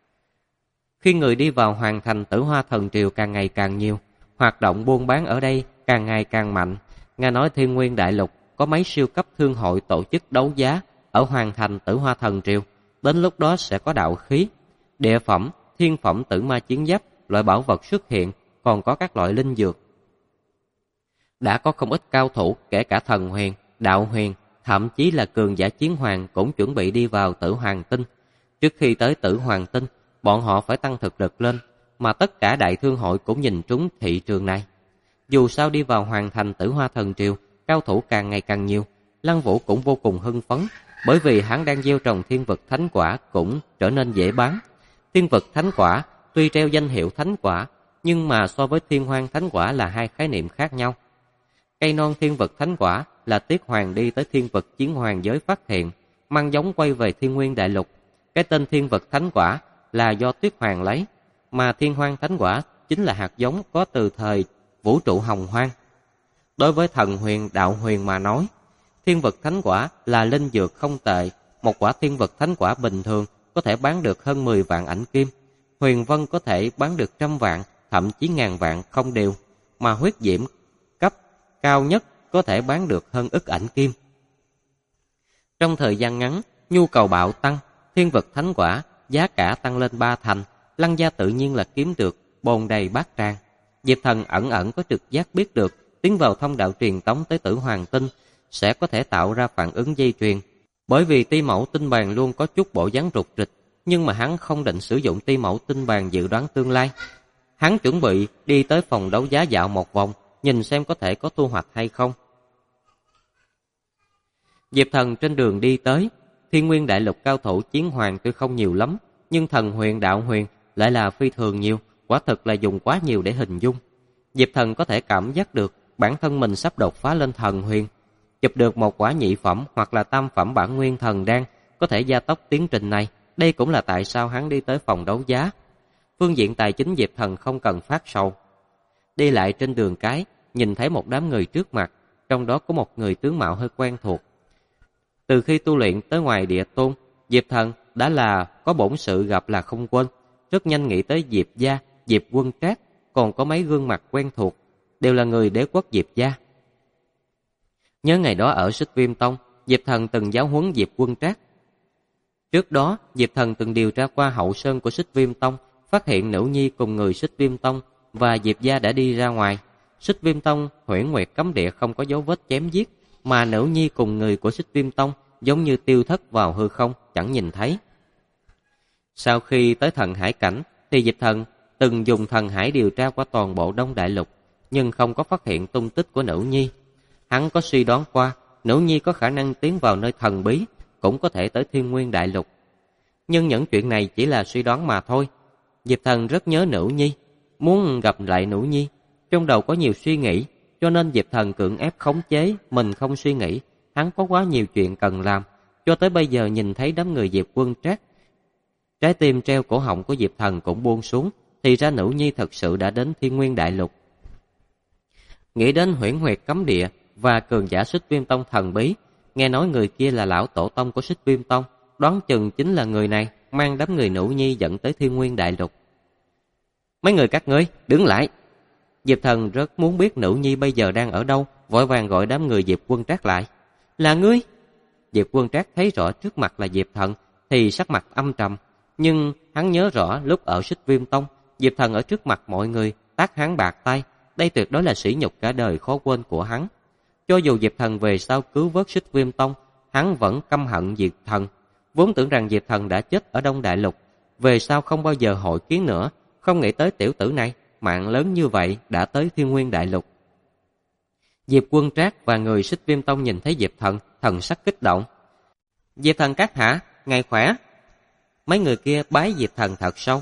Khi người đi vào hoàn thành Tử Hoa Thần Triều càng ngày càng nhiều, hoạt động buôn bán ở đây càng ngày càng mạnh. Nghe nói Thiên Nguyên Đại Lục có mấy siêu cấp thương hội tổ chức đấu giá ở hoàn thành Tử Hoa Thần Triều. Đến lúc đó sẽ có đạo khí, địa phẩm, thiên phẩm tử ma chiến giáp, loại bảo vật xuất hiện, còn có các loại linh dược. Đã có không ít cao thủ, kể cả thần huyền, đạo huyền, thậm chí là cường giả chiến hoàng cũng chuẩn bị đi vào Tử Hoàng Tinh. Trước khi tới Tử Hoàng Tinh, bọn họ phải tăng thực lực lên, mà tất cả đại thương hội cũng nhìn trúng thị trường này. Dù sao đi vào hoàn thành Tử Hoa Thần Triều, cao thủ càng ngày càng nhiều, Lăng Vũ cũng vô cùng hưng phấn, bởi vì hắn đang gieo trồng thiên vực thánh quả cũng trở nên dễ bán. Thiên vực thánh quả tuy treo danh hiệu thánh quả, nhưng mà so với thiên hoang thánh quả là hai khái niệm khác nhau. Cây non thiên vực thánh quả là Tiết Hoàng đi tới thiên vực chiến hoàng giới phát hiện, mang giống quay về Thiên Nguyên Đại Lục. Cái tên thiên vực thánh quả là do Tiết Hoàng lấy, mà thiên hoang thánh quả chính là hạt giống có từ thời vũ trụ hồng hoang. Đối với thần huyền, đạo huyền mà nói, thiên vực thánh quả là linh dược không tệ. Một quả thiên vực thánh quả bình thường có thể bán được hơn 10 vạn ảnh kim. Huyền vân có thể bán được trăm vạn, thậm chí ngàn vạn không đều. Mà huyết diễm cấp cao nhất có thể bán được hơn ức ảnh kim. Trong thời gian ngắn, nhu cầu bạo tăng, thiên vực thánh quả giá cả tăng lên 3 thành. Lăng gia tự nhiên là kiếm được bồn đầy bát tràng. Diệp Thần ẩn ẩn có trực giác biết được tiến vào thông đạo truyền tống tới Tử Hoàng Tinh sẽ có thể tạo ra phản ứng dây chuyền. Bởi vì Ti Mẫu Tinh Bàn luôn có chút bộ dáng rụt rịch, nhưng mà hắn không định sử dụng Ti Mẫu Tinh Bàn dự đoán tương lai. Hắn chuẩn bị đi tới phòng đấu giá dạo một vòng, nhìn xem có thể có thu hoạch hay không. Diệp Thần trên đường đi tới, Thiên Nguyên Đại Lục cao thủ chiến hoàng tuy không nhiều lắm, nhưng thần huyền, đạo huyền lại là phi thường nhiều, quả thực là dùng quá nhiều để hình dung. Diệp Thần có thể cảm giác được bản thân mình sắp đột phá lên thần huyền, chụp được một quả nhị phẩm hoặc là tam phẩm bản nguyên thần đan có thể gia tốc tiến trình này. Đây cũng là tại sao hắn đi tới phòng đấu giá. Phương diện tài chính Diệp Thần không cần phát sầu. Đi lại trên đường cái, nhìn thấy một đám người trước mặt, trong đó có một người tướng mạo hơi quen thuộc. Từ khi tu luyện tới ngoài địa tôn, Diệp Thần đã là có bổn sự gặp là không quên. Rất nhanh nghĩ tới Diệp gia, Diệp Quân Trác, còn có mấy gương mặt quen thuộc, đều là người đế quốc Diệp gia. Nhớ ngày đó ở Xích Viêm Tông, Diệp Thần từng giáo huấn Diệp Quân Trác. Trước đó, Diệp Thần từng điều tra qua hậu sơn của Xích Viêm Tông, phát hiện nữ nhi cùng người Xích Viêm Tông và Diệp gia đã đi ra ngoài. Xích Viêm Tông, Huyễn Nguyệt cấm địa không có dấu vết chém giết, mà nữ nhi cùng người của Xích Viêm Tông giống như tiêu thất vào hư không, chẳng nhìn thấy. Sau khi tới thần hải cảnh, thì Diệp Thần từng dùng thần hải điều tra qua toàn bộ Đông Đại Lục, nhưng không có phát hiện tung tích của nữ nhi. Hắn có suy đoán qua, nữ nhi có khả năng tiến vào nơi thần bí, cũng có thể tới Thiên Nguyên Đại Lục. Nhưng những chuyện này chỉ là suy đoán mà thôi. Diệp Thần rất nhớ nữ nhi, muốn gặp lại nữ nhi. Trong đầu có nhiều suy nghĩ, cho nên Diệp Thần cưỡng ép khống chế mình không suy nghĩ. Hắn có quá nhiều chuyện cần làm. Cho tới bây giờ nhìn thấy đám người Diệp Quân Trác, trái tim treo cổ họng của Diệp Thần cũng buông xuống. Thì ra nữ nhi thật sự đã đến Thiên Nguyên Đại Lục. Nghĩ đến Huyễn Nguyệt cấm địa và cường giả Xích Viêm Tông thần bí, nghe nói người kia là lão tổ tông của Xích Viêm Tông, đoán chừng chính là người này mang đám người nữ nhi dẫn tới Thiên Nguyên Đại Lục. Mấy người các ngươi, đứng lại! Diệp Thần rất muốn biết nữ nhi bây giờ đang ở đâu, vội vàng gọi đám người Diệp Quân Trác lại. Là ngươi? Diệp Quân Trác thấy rõ trước mặt là Diệp Thần thì sắc mặt âm trầm, nhưng hắn nhớ rõ lúc ở Xích Viêm Tông, Diệp Thần ở trước mặt mọi người tát hắn bạc tay, đây tuyệt đối là sỉ nhục cả đời khó quên của hắn. Cho dù Diệp Thần về sau cứu vớt Xích Viêm Tông, hắn vẫn căm hận Diệp Thần, vốn tưởng rằng Diệp Thần đã chết ở Đông Đại Lục, về sau không bao giờ hội kiến nữa, không nghĩ tới tiểu tử này mạng lớn như vậy đã tới Thiên Nguyên Đại Lục. Diệp Quân Trác và người Xích Viêm Tông nhìn thấy Diệp Thần, thần sắc kích động. Diệp Thần các hạ, ngài khỏe. Mấy người kia bái Diệp Thần thật sâu.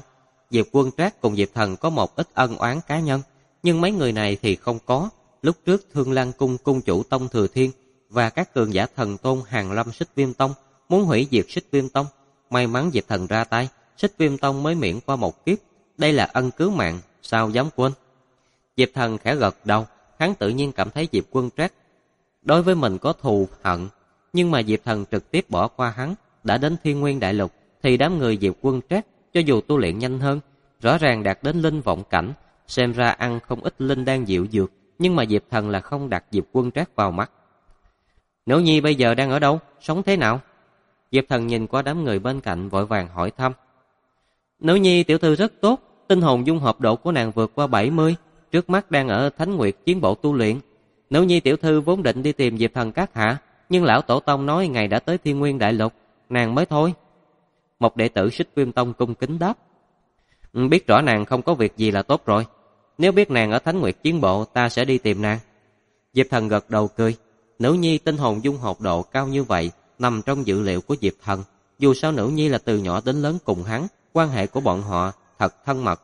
Diệp Quân Trác cùng Diệp Thần có một ít ân oán cá nhân, nhưng mấy người này thì không có. Lúc trước Thương Lan Cung cung chủ Tông Thừa Thiên và các cường giả thần tôn Hàn Lâm Xích Viêm Tông muốn hủy diệt Xích Viêm Tông. May mắn Diệp Thần ra tay, Xích Viêm Tông mới miễn qua một kiếp. Đây là ân cứu mạng, sao dám quên. Diệp Thần khẽ gật đầu, hắn tự nhiên cảm thấy Diệp Quân Trác đối với mình có thù hận, nhưng mà Diệp Thần trực tiếp bỏ qua hắn. Đã đến Thiên Nguyên Đại Lục thì đám người Diệp Quân Trác cho dù tu luyện nhanh hơn, rõ ràng đạt đến linh vọng cảnh, xem ra ăn không ít linh đan diệu dược, nhưng mà Diệp Thần là không đặt Diệp Quân Trác vào mắt. Nữ nhi bây giờ đang ở đâu, sống thế nào? Diệp Thần nhìn qua đám người bên cạnh vội vàng hỏi thăm. Nữ nhi tiểu thư rất tốt, tinh hồn dung hợp độ của nàng vượt qua 70, trước mắt đang ở Thánh Nguyệt Chiến Bộ tu luyện. Nữ nhi tiểu thư vốn định đi tìm Diệp Thần các hạ, nhưng lão tổ tông nói ngày đã tới Thiên Nguyên Đại Lục, nàng mới thôi. Một đệ tử Xích Viêm Tông cung kính đáp. Biết rõ nàng không có việc gì là tốt rồi. Nếu biết nàng ở Thánh Nguyệt Chiến Bộ, ta sẽ đi tìm nàng. Diệp Thần gật đầu cười. Nữ nhi tinh hồn dung hợp độ cao như vậy nằm trong dự liệu của Diệp Thần. Dù sao nữ nhi là từ nhỏ đến lớn cùng hắn, quan hệ của bọn họ thật thân mật.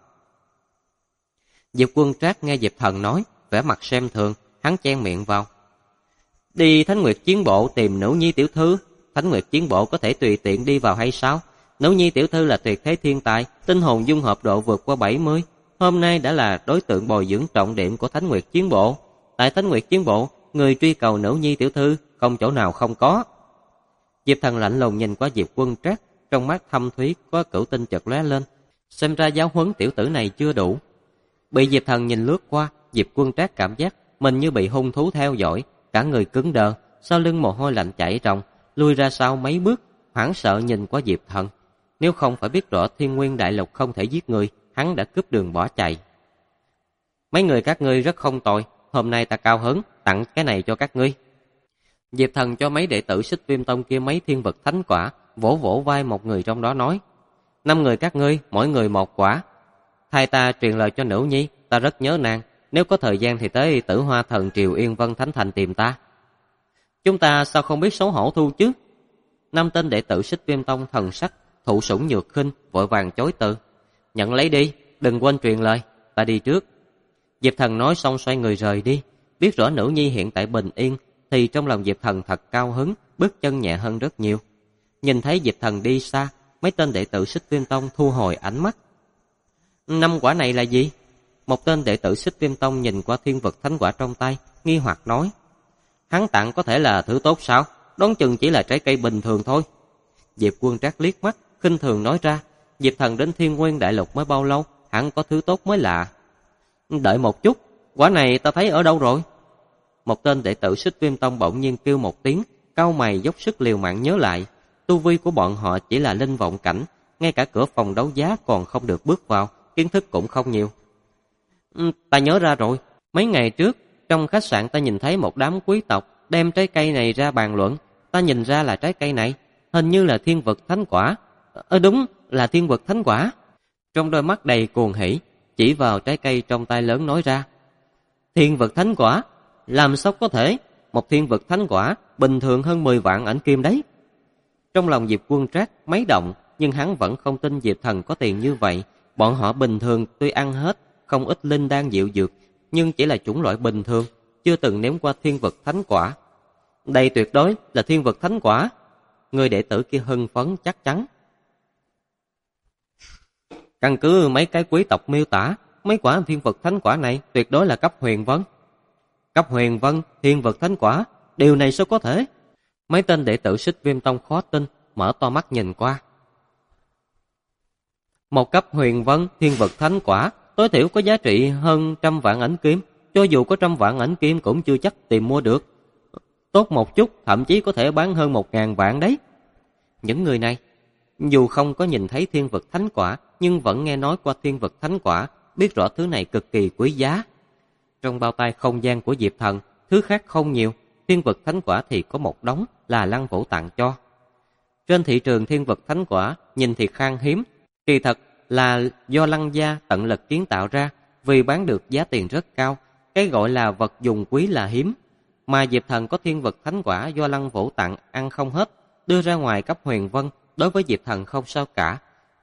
Diệp Quân Trác nghe Diệp Thần nói, vẻ mặt xem thường, hắn chen miệng vào. Đi Thánh Nguyệt Chiến Bộ tìm nữ nhi tiểu thư, Thánh Nguyệt Chiến Bộ có thể tùy tiện đi vào hay sao? Nữ nhi tiểu thư là tuyệt thế thiên tài, tinh hồn dung hợp độ vượt qua 70, hôm nay đã là đối tượng bồi dưỡng trọng điểm của Thánh Nguyệt Chiến Bộ. Tại Thánh Nguyệt Chiến Bộ, người truy cầu nữ nhi tiểu thư không chỗ nào không có. Diệp Thần lạnh lùng nhìn qua Diệp Quân Trác, trong mắt thâm thúy có cửu tinh chợt lóe lên, xem ra giáo huấn tiểu tử này chưa đủ. Bị Diệp Thần nhìn lướt qua, Diệp Quân Trác cảm giác mình như bị hung thú theo dõi, cả người cứng đờ, sau lưng mồ hôi lạnh chảy ròng, lui ra sau mấy bước, hoảng sợ nhìn qua Diệp Thần. Nếu không phải biết rõ Thiên Nguyên Đại Lục không thể giết người, hắn đã cướp đường bỏ chạy. Mấy người các ngươi rất không tồi, hôm nay ta cao hứng, tặng cái này cho các ngươi. Diệp Thần cho mấy đệ tử Xích Viêm Tông kia mấy thiên vật thánh quả, vỗ vỗ vai một người trong đó nói. 5 người các ngươi, mỗi người một quả. Thay ta truyền lời cho nữ nhi, ta rất nhớ nàng, nếu có thời gian thì tới Tử Hoa Thần Triều Yên Vân Thánh Thành tìm ta. Chúng ta sao không biết xấu hổ thu chứ? 5 tên đệ tử Xích Viêm Tông thần sắc thụ sủng nhược khinh, vội vàng chối từ. Nhận lấy đi, đừng quên truyền lời, ta đi trước. Diệp Thần nói xong xoay người rời đi. Biết rõ nữ nhi hiện tại bình yên, thì trong lòng Diệp Thần thật cao hứng, bước chân nhẹ hơn rất nhiều. Nhìn thấy Diệp Thần đi xa, mấy tên đệ tử Xích Viêm Tông thu hồi ánh mắt. 5 quả này là gì? Một tên đệ tử Xích Viêm Tông nhìn qua thiên vật thánh quả trong tay, nghi hoặc nói. Hắn tặng có thể là thứ tốt sao? Đoán chừng chỉ là trái cây bình thường thôi. Diệp Quân Trác liếc mắt, khinh thường nói ra. Diệp Thần đến Thiên Nguyên Đại Lục mới bao lâu, hẳn có thứ tốt mới lạ. Đợi một chút, quả này ta thấy ở đâu rồi? Một tên đệ tử Xích Viêm Tông bỗng nhiên kêu một tiếng, cau mày dốc sức liều mạng nhớ lại. Tu vi của bọn họ chỉ là linh vọng cảnh, ngay cả cửa phòng đấu giá còn không được bước vào, kiến thức cũng không nhiều. Ta nhớ ra rồi, mấy ngày trước, trong khách sạn ta nhìn thấy một đám quý tộc đem trái cây này ra bàn luận. Ta nhìn ra là trái cây này, hình như là thiên vật thánh quả. Đúng, là thiên vật thánh quả. Trong đôi mắt đầy cuồng hỉ, chỉ vào trái cây trong tay lớn nói ra. Thiên vật thánh quả? Làm sao có thể? Một thiên vật thánh quả bình thường hơn 10 vạn ảnh kim đấy. Trong lòng Diệp Quân Trác mấy động, nhưng hắn vẫn không tin Diệp Thần có tiền như vậy. Bọn họ bình thường tuy ăn hết không ít linh đan diệu dược, nhưng chỉ là chủng loại bình thường, chưa từng nếm qua thiên vật thánh quả. Đây tuyệt đối là thiên vật thánh quả. Người đệ tử kia hưng phấn chắc chắn. Căn cứ mấy cái quý tộc miêu tả, mấy quả thiên vật thánh quả này tuyệt đối là cấp huyền vân. Cấp huyền vân, thiên vật thánh quả, điều này sao có thể? Mấy tên đệ tử Xích Viêm Tông khó tin, mở to mắt nhìn qua. Một cấp huyền vân, thiên vật thánh quả, tối thiểu có giá trị hơn 100 vạn ảnh kim, cho dù có 100 vạn ảnh kim cũng chưa chắc tìm mua được. Tốt một chút, thậm chí có thể bán hơn 1000 vạn đấy. Những người này, dù không có nhìn thấy thiên vật thánh quả, nhưng vẫn nghe nói qua thiên vật thánh quả, biết rõ thứ này cực kỳ quý giá. Trong bao tay không gian của Diệp Thần, thứ khác không nhiều, thiên vật thánh quả thì có một đống là Lăng Vũ tặng cho. Trên thị trường thiên vật thánh quả nhìn thì khan hiếm, kỳ thật là do Lăng gia tận lực kiến tạo ra, vì bán được giá tiền rất cao, cái gọi là vật dùng quý là hiếm. Mà Diệp Thần có thiên vật thánh quả do Lăng Vũ tặng ăn không hết, đưa ra ngoài cấp huyền vân, đối với Diệp Thần không sao cả.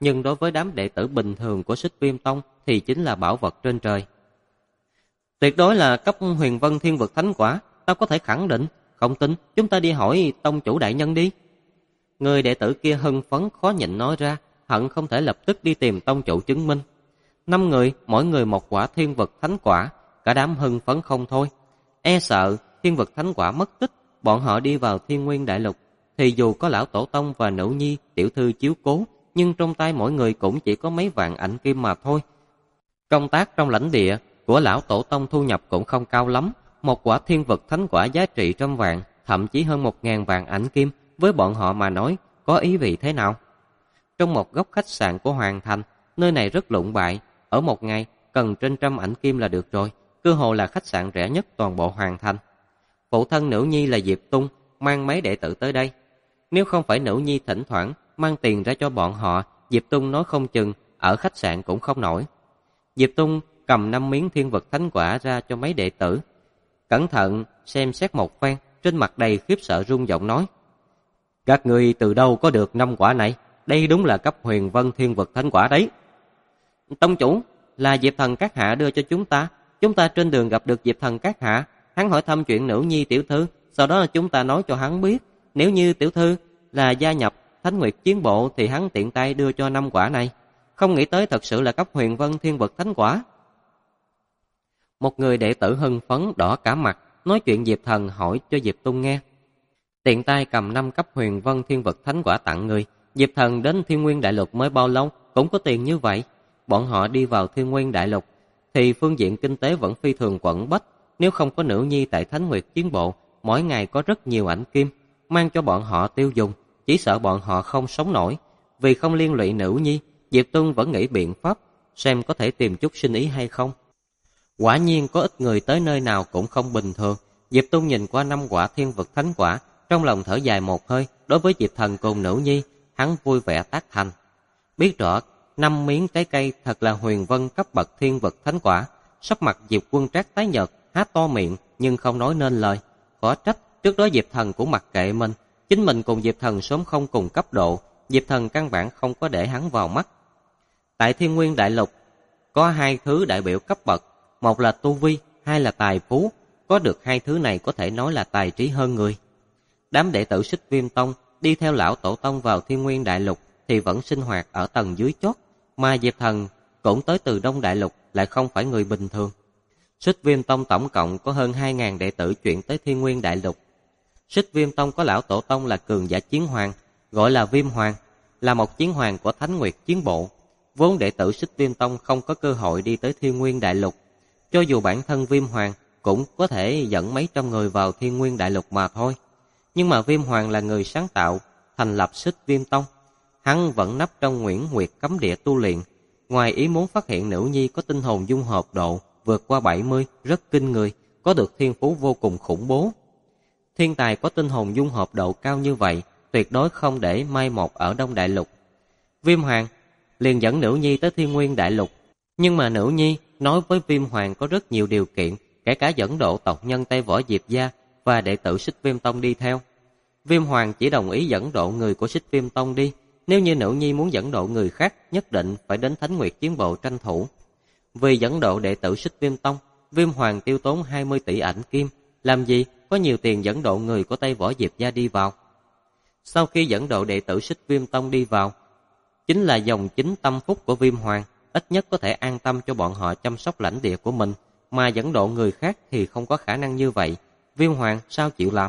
nhưng đối với đám đệ tử bình thường của Xích Viêm Tông thì chính là bảo vật trên trời. Tuyệt đối là cấp Huyền Vân Thiên Vực Thánh Quả, tao có thể khẳng định. Không tin, chúng ta đi hỏi tông chủ đại nhân đi. Người đệ tử kia hưng phấn khó nhịn nói ra, hận không thể lập tức đi tìm tông chủ chứng minh. 5 người, mỗi người một quả Thiên Vực Thánh Quả, cả đám hưng phấn không thôi. E sợ Thiên Vực Thánh Quả mất tích, bọn họ đi vào Thiên Nguyên Đại Lục, thì dù có lão tổ tông và nữ nhi tiểu thư chiếu cố, nhưng trong tay mỗi người cũng chỉ có mấy vạn ảnh kim mà thôi. Công tác trong lãnh địa của lão tổ tông thu nhập cũng không cao lắm, một quả Thiên Vực Thánh Quả giá trị trăm vạn, thậm chí hơn 1000 vạn ảnh kim, với bọn họ mà nói có ý vị thế nào? Trong một góc khách sạn của Hoàng Thành, nơi này rất lụng bại, ở một ngày cần trên 100 ảnh kim là được rồi, cơ hồ là khách sạn rẻ nhất toàn bộ Hoàng Thành. Phụ thân nữ nhi là Diệp Tung mang mấy đệ tử tới đây. Nếu không phải nữ nhi thỉnh thoảng mang tiền ra cho bọn họ, Diệp Tung nói không chừng ở khách sạn cũng không nổi. Diệp Tung cầm 5 miếng Thiên Vực Thánh Quả ra cho mấy đệ tử, cẩn thận xem xét một phen, trên mặt đầy khiếp sợ run giọng nói: các ngươi từ đâu có được 5 quả này? Đây đúng là cấp Huyền Vân Thiên Vực Thánh Quả đấy. Tông chủ, là Diệp Thần các hạ đưa cho chúng ta trên đường gặp được Diệp Thần các hạ, hắn hỏi thăm chuyện nữ nhi tiểu thư, sau đó chúng ta nói cho hắn biết, nếu như tiểu thư là gia nhập Thánh Nguyệt Chiến Bộ thì hắn tiện tay đưa cho 5 quả này. Không nghĩ tới thật sự là cấp Huyền Vân Thiên Vực Thánh Quả. Một người đệ tử hưng phấn đỏ cả mặt, nói chuyện Diệp Thần hỏi cho Diệp Tung nghe. Tiện tay cầm 5 cấp Huyền Vân Thiên Vực Thánh Quả tặng người. Diệp Thần đến Thiên Nguyên Đại Lục mới bao lâu cũng có tiền như vậy. Bọn họ đi vào Thiên Nguyên Đại Lục thì phương diện kinh tế vẫn phi thường quẩn bách. Nếu không có nữ nhi tại Thánh Nguyệt Chiến Bộ, mỗi ngày có rất nhiều ảnh kim mang cho bọn họ tiêu dùng, chỉ sợ bọn họ không sống nổi. Vì không liên lụy nữ nhi, Diệp Tung vẫn nghĩ biện pháp xem có thể tìm chút sinh ý hay không. Quả nhiên có ít người tới nơi nào cũng không bình thường. Diệp Tung nhìn qua 5 quả Thiên Vực Thánh Quả, trong lòng thở dài một hơi. Đối với Diệp Thần cùng nữ nhi, hắn vui vẻ tác thành. Biết rõ 5 miếng trái cây thật là Huyền Vân cấp bậc Thiên Vực Thánh Quả. Sắc mặt Diệp Quân Trác tái nhợt, há to miệng nhưng không nói nên lời. Khó trách trước đó Diệp Thần cũng mặc kệ mình, chính mình cùng Diệp Thần sớm không cùng cấp độ, Diệp Thần căn bản không có để hắn vào mắt. Tại Thiên Nguyên Đại Lục có 2 thứ đại biểu cấp bậc, một là tu vi, 2 là tài phú. Có được 2 thứ này có thể nói là tài trí hơn người. Đám đệ tử Xích Viêm Tông đi theo lão tổ tông vào Thiên Nguyên Đại Lục thì vẫn sinh hoạt ở tầng dưới chót, mà Diệp Thần cũng tới từ Đông Đại Lục, lại không phải người bình thường. Xích Viêm Tông tổng cộng có hơn 2000 đệ tử chuyển tới Thiên Nguyên Đại Lục. Xích Viêm Tông có lão tổ tông là cường giả chiến hoàng, gọi là Viêm Hoàng, là một chiến hoàng của Thánh Nguyệt Chiến Bộ. Vốn đệ tử Xích Viêm Tông không có cơ hội đi tới Thiên Nguyên Đại Lục, cho dù bản thân Viêm Hoàng cũng có thể dẫn mấy trăm người vào Thiên Nguyên Đại Lục mà thôi. Nhưng mà Viêm Hoàng là người sáng tạo thành lập Xích Viêm Tông. Hắn vẫn nấp trong Nguyễn Nguyệt cấm địa tu luyện, ngoài ý muốn phát hiện nữ nhi có tinh hồn dung hợp độ vượt qua 70, rất kinh người, có được thiên phú vô cùng khủng bố. Thiên tài có tinh hồn dung hợp độ cao như vậy, tuyệt đối không để mai một ở Đông Đại Lục. Viêm Hoàng liền dẫn nữ nhi tới Thiên Nguyên Đại Lục, nhưng mà nữ nhi nói với Viêm Hoàng có rất nhiều điều kiện, kể cả dẫn độ tộc nhân Tây Võ Diệp gia và đệ tử Xích Viêm Tông đi theo. Viêm Hoàng chỉ đồng ý dẫn độ người của Xích Viêm Tông đi, nếu như nữ nhi muốn dẫn độ người khác, nhất định phải đến Thánh Nguyệt Chiến Bộ tranh thủ. Vì dẫn độ đệ tử Xích Viêm Tông, Viêm Hoàng tiêu tốn 20 tỷ ảnh kim, làm gì có nhiều tiền dẫn độ người của Tây Võ Diệp gia đi vào. Sau khi dẫn độ đệ tử Xích Viêm Tông đi vào, chính là dòng chính tâm phúc của Viêm Hoàng, ít nhất có thể an tâm cho bọn họ chăm sóc lãnh địa của mình, mà dẫn độ người khác thì không có khả năng như vậy. Viêm Hoàng sao chịu làm?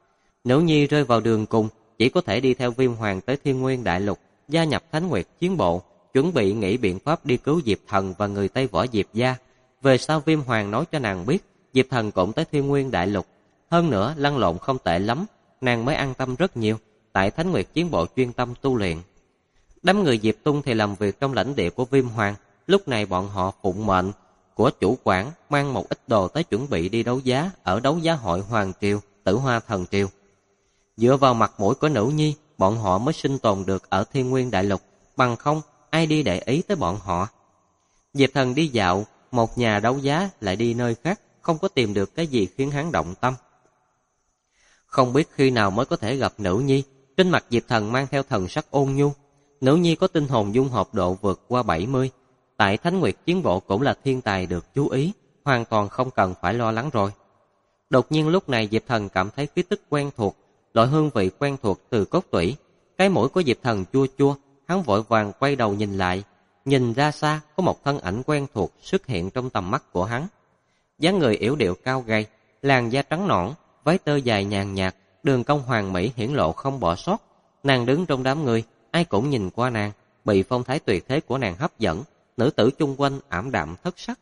Nữ nhi rơi vào đường cùng, chỉ có thể đi theo Viêm Hoàng tới Thiên Nguyên Đại Lục, gia nhập Thánh Nguyệt Chiến Bộ, chuẩn bị nghĩ biện pháp đi cứu Diệp Thần và người Tây Võ Diệp gia. Về sau Viêm Hoàng nói cho nàng biết, Diệp Thần cũng tới Thiên Nguyên Đại Lục, hơn nữa lăn lộn không tệ lắm, nàng mới an tâm rất nhiều, tại Thánh Nguyệt Chiến Bộ chuyên tâm tu luyện. Đám người Diệp Tung thì làm việc trong lãnh địa của Viêm Hoàng, lúc này bọn họ phụng mệnh của chủ quản mang một ít đồ tới chuẩn bị đi đấu giá ở đấu giá hội Hoàng Triều, Tử Hoa Thần Triều. Dựa vào mặt mũi của nữ nhi, bọn họ mới sinh tồn được ở Thiên Nguyên Đại Lục, bằng không ai đi để ý tới bọn họ. Diệp Thần đi dạo một nhà đấu giá lại đi nơi khác, không có tìm được cái gì khiến hắn động tâm. Không biết khi nào mới có thể gặp nữ nhi, trên mặt Diệp Thần mang theo thần sắc ôn nhu. Nữ nhi có tinh hồn dung hợp độ vượt qua 70, tại Thánh Nguyệt Chiến Bộ cũng là thiên tài được chú ý, hoàn toàn không cần phải lo lắng rồi. Đột nhiên lúc này Diệp Thần cảm thấy khí tức quen thuộc, loại hương vị quen thuộc từ cốt tủy. Cái mũi của Diệp Thần chua chua, hắn vội vàng quay đầu nhìn lại. Nhìn ra xa có một thân ảnh quen thuộc xuất hiện trong tầm mắt của hắn. Dáng người yểu điệu cao gầy, làn da trắng nõn, váy tơ dài nhàn nhạt, đường cong hoàn mỹ hiển lộ không bỏ sót. Nàng đứng trong đám người, ai cũng nhìn qua nàng, bị phong thái tuyệt thế của nàng hấp dẫn, nữ tử chung quanh ảm đạm thất sắc.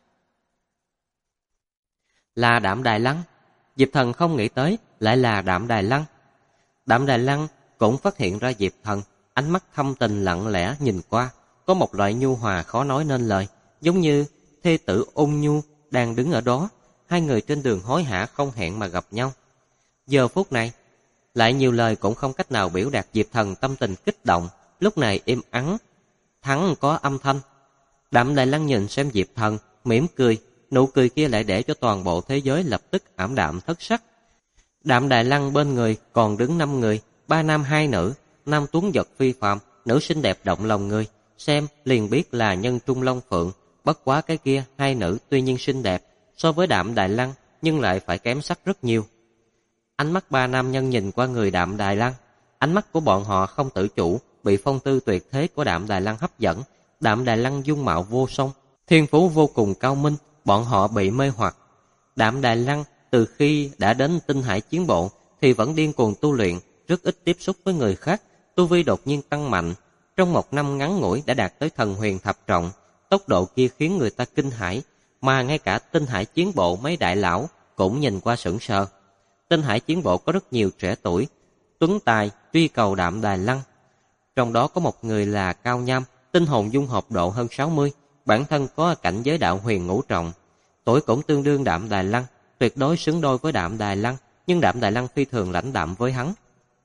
Là Đạm Đài Lăng. Diệp Thần không nghĩ tới lại là Đạm Đài Lăng. Đạm Đài Lăng cũng phát hiện ra Diệp Thần, ánh mắt thâm tình lặng lẽ nhìn qua, có một loại nhu hòa khó nói nên lời, giống như thê tử ôn nhu đang đứng ở đó, hai người trên đường hối hả không hẹn mà gặp nhau. Giờ phút này, lại nhiều lời cũng không cách nào biểu đạt Diệp Thần tâm tình kích động, lúc này im ắng, thắng có âm thanh. Đạm Đài Lăng nhìn xem Diệp Thần, mỉm cười, nụ cười kia lại để cho toàn bộ thế giới lập tức ảm đạm thất sắc. Đạm Đài Lăng bên người còn đứng 5 người, 3 nam 2 nữ, nam tuấn giật phi phàm, nữ xinh đẹp động lòng người, xem liền biết là nhân trung long phượng. Bất quá cái kia 2 nữ tuy nhiên xinh đẹp, so với Đạm Đài Lăng nhưng lại phải kém sắc rất nhiều. Ánh mắt 3 nam nhân nhìn qua người Đạm Đài Lăng, ánh mắt của bọn họ không tự chủ bị phong tư tuyệt thế của Đạm Đài Lăng hấp dẫn. Đạm Đài Lăng dung mạo vô song, thiên phú vô cùng cao minh, bọn họ bị mê hoặc. Đạm Đài Lăng từ khi đã đến Tinh Hải Chiến Bộ thì vẫn điên cuồng tu luyện, rất ít tiếp xúc với người khác, tu vi đột nhiên tăng mạnh, trong 1 năm ngắn ngủi đã đạt tới thần huyền thập trọng, tốc độ kia khiến người ta kinh hãi, mà ngay cả Tinh Hải Chiến Bộ mấy đại lão cũng nhìn qua sững sờ. Tinh Hải Chiến Bộ có rất nhiều trẻ tuổi, tuấn tài truy cầu Đạm Đài Lăng, trong đó có một người là Cao Nham, tinh hồn dung hợp độ hơn 60, bản thân có cảnh giới đạo huyền ngũ trọng, tuổi cũng tương đương Đạm Đài Lăng, tuyệt đối xứng đôi với Đạm Đài Lăng, nhưng Đạm Đài Lăng phi thường lãnh đạm với hắn.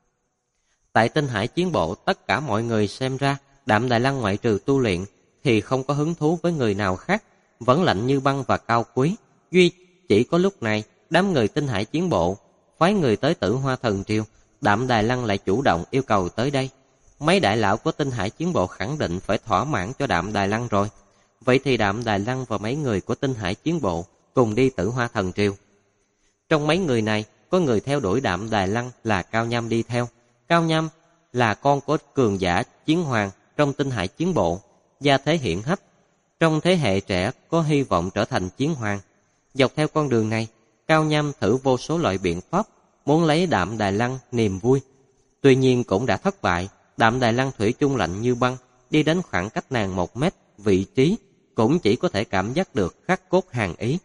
Tại Tinh Hải Chiến Bộ, tất cả mọi người xem ra Đạm Đài Lăng ngoại trừ tu luyện thì không có hứng thú với người nào khác, vẫn lạnh như băng và cao quý. Duy chỉ có lúc này, đám người Tinh Hải Chiến Bộ phái người tới Tử Hoa Thần Triều, Đạm Đài Lăng lại chủ động yêu cầu tới đây. Mấy đại lão của Tinh Hải Chiến Bộ khẳng định phải thỏa mãn cho Đạm Đài Lăng rồi. Vậy thì Đạm Đài Lăng và mấy người của Tinh Hải Chiến Bộ cùng đi Tử Hoa Thần Triều. Trong mấy người này, có người theo đuổi Đạm Đài Lăng là Cao Nham đi theo. Cao Nham là con của cường giả chiến hoàng trong Tinh Hải Chiến Bộ, gia thế hiển hách, trong thế hệ trẻ có hy vọng trở thành chiến hoàng. Dọc theo con đường này, Cao Nham thử vô số loại biện pháp, muốn lấy Đạm Đài Lăng niềm vui. Tuy nhiên cũng đã thất bại, Đạm Đài Lăng thủy chung lạnh như băng, đi đến khoảng cách nàng 1 mét, vị trí cũng chỉ có thể cảm giác được khắc cốt hàn ý.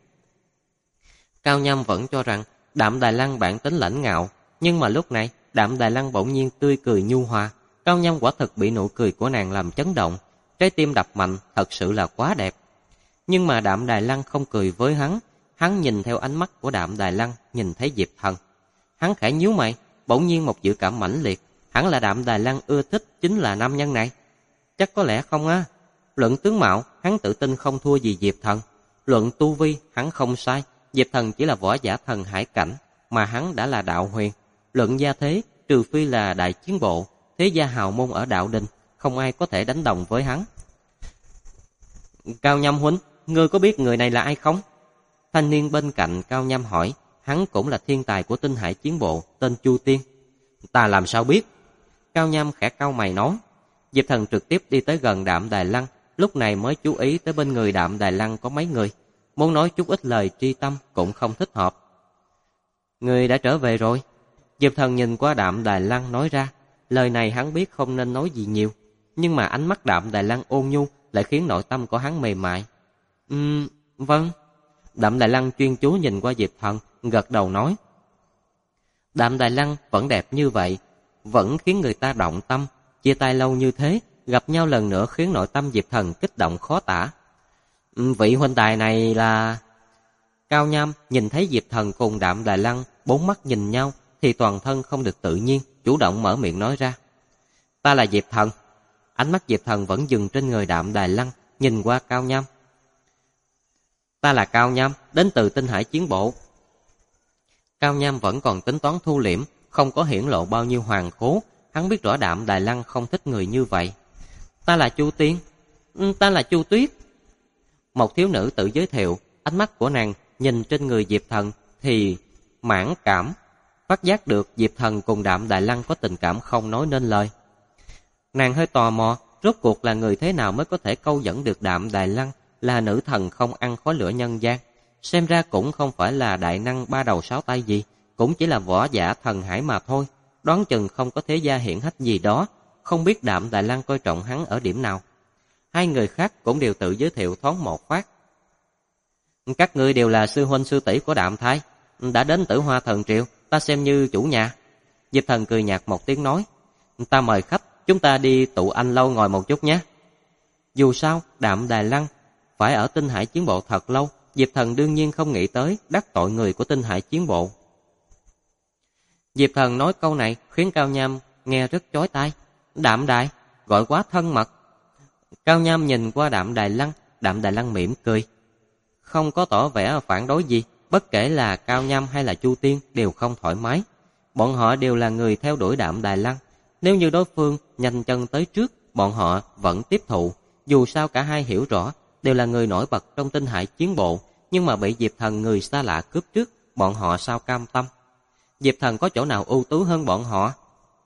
Cao Nham vẫn cho rằng Đạm Đài Lăng bản tính lãnh ngạo, nhưng mà lúc này Đạm Đài Lăng bỗng nhiên tươi cười nhu hòa. Cao Nham quả thực bị nụ cười của nàng làm chấn động, trái tim đập mạnh, thật sự là quá đẹp. Nhưng mà Đạm Đài Lăng không cười với hắn, hắn nhìn theo ánh mắt của Đạm Đài Lăng, nhìn thấy Diệp Thần. Hắn khẽ nhíu mày, bỗng nhiên một dự cảm mãnh liệt, hẳn là Đạm Đài Lăng ưa thích chính là nam nhân này. Chắc có lẽ không á. Luận tướng mạo, hắn tự tin không thua gì Diệp Thần. Luận tu vi, hắn không sai, Diệp Thần chỉ là võ giả thần hải cảnh, mà hắn đã là đạo huyền. Luận gia thế, trừ phi là đại chiến bộ, thế gia hào môn ở đạo đình, không ai có thể đánh đồng với hắn. Cao Nham huynh, ngươi có biết người này là ai không? Thanh niên bên cạnh Cao Nham hỏi, hắn cũng là thiên tài của Tinh Hải Chiến Bộ, tên Chu Tiên. Ta làm sao biết? Cao Nham khẽ cau mày nói. Diệp Thần trực tiếp đi tới gần Đạm Đài Lăng, lúc này mới chú ý tới bên người Đạm Đài Lăng có mấy người, muốn nói chút ít lời tri tâm cũng không thích hợp. Người đã trở về rồi. Diệp Thần nhìn qua Đạm Đài Lăng nói ra, lời này hắn biết không nên nói gì nhiều, nhưng mà ánh mắt Đạm Đài Lăng ôn nhu lại khiến nội tâm của hắn mềm mại. Vâng. Đạm Đài Lăng chuyên chú nhìn qua Diệp Thần, gật đầu nói. Đạm Đài Lăng vẫn đẹp như vậy, vẫn khiến người ta động tâm. Chia tay lâu như thế, gặp nhau lần nữa khiến nội tâm Diệp Thần kích động khó tả. Vị huynh đài này là... Cao Nham nhìn thấy Diệp Thần cùng Đạm Đài Lăng bốn mắt nhìn nhau thì toàn thân không được tự nhiên, chủ động mở miệng nói ra. Ta là Diệp Thần. Ánh mắt Diệp Thần vẫn dừng trên người Đạm Đài Lăng, nhìn qua Cao Nham. Ta là Cao Nham, đến từ Tinh Hải Chiến Bộ. Cao Nham vẫn còn tính toán thu liễm, không có hiển lộ bao nhiêu hoàng khố. Hắn biết rõ Đạm Đài Lăng không thích người như vậy. Ta là Chu Tiên. Ta là Chu Tuyết. Một thiếu nữ tự giới thiệu, ánh mắt của nàng nhìn trên người Diệp Thần thì mãn cảm, phát giác được Diệp Thần cùng Đạm Đài Lăng có tình cảm không nói nên lời. Nàng hơi tò mò, rốt cuộc là người thế nào mới có thể câu dẫn được Đạm Đài Lăng, là nữ thần không ăn khói lửa nhân gian. Xem ra cũng không phải là đại năng ba đầu sáu tay gì, cũng chỉ là võ giả thần hải mà thôi. Đoán chừng không có thế gia hiển hách gì đó, không biết Đạm Đài Lăng coi trọng hắn ở điểm nào. Hai người khác cũng đều tự giới thiệu thoáng một phát. Các ngươi đều là sư huynh sư tỷ của Đạm Thái, đã đến Tử Hoa Thần Triều, ta xem như chủ nhà. Diệp Thần cười nhạt một tiếng nói, ta mời khách, chúng ta đi tụ anh lâu ngồi một chút nhé. Dù sao, Đạm Đài Lăng phải ở Tinh Hải Chiến Bộ thật lâu, Diệp Thần đương nhiên không nghĩ tới đắc tội người của Tinh Hải Chiến Bộ. Diệp Thần nói câu này khiến Cao Nham nghe rất chói tai. Đạm Đài, gọi quá thân mật. Cao Nham nhìn qua Đạm Đài Lăng mỉm cười, không có tỏ vẻ phản đối gì. Bất kể là Cao Nham hay là Chu Tiên đều không thoải mái. Bọn họ đều là người theo đuổi Đạm Đài Lăng. Nếu như đối phương nhanh chân tới trước, bọn họ vẫn tiếp thụ. Dù sao cả hai hiểu rõ, đều là người nổi bật trong Tinh Hải Chiến Bộ, nhưng mà bị Diệp Thần người xa lạ cướp trước, bọn họ sao cam tâm? Diệp Thần có chỗ nào ưu tú hơn bọn họ?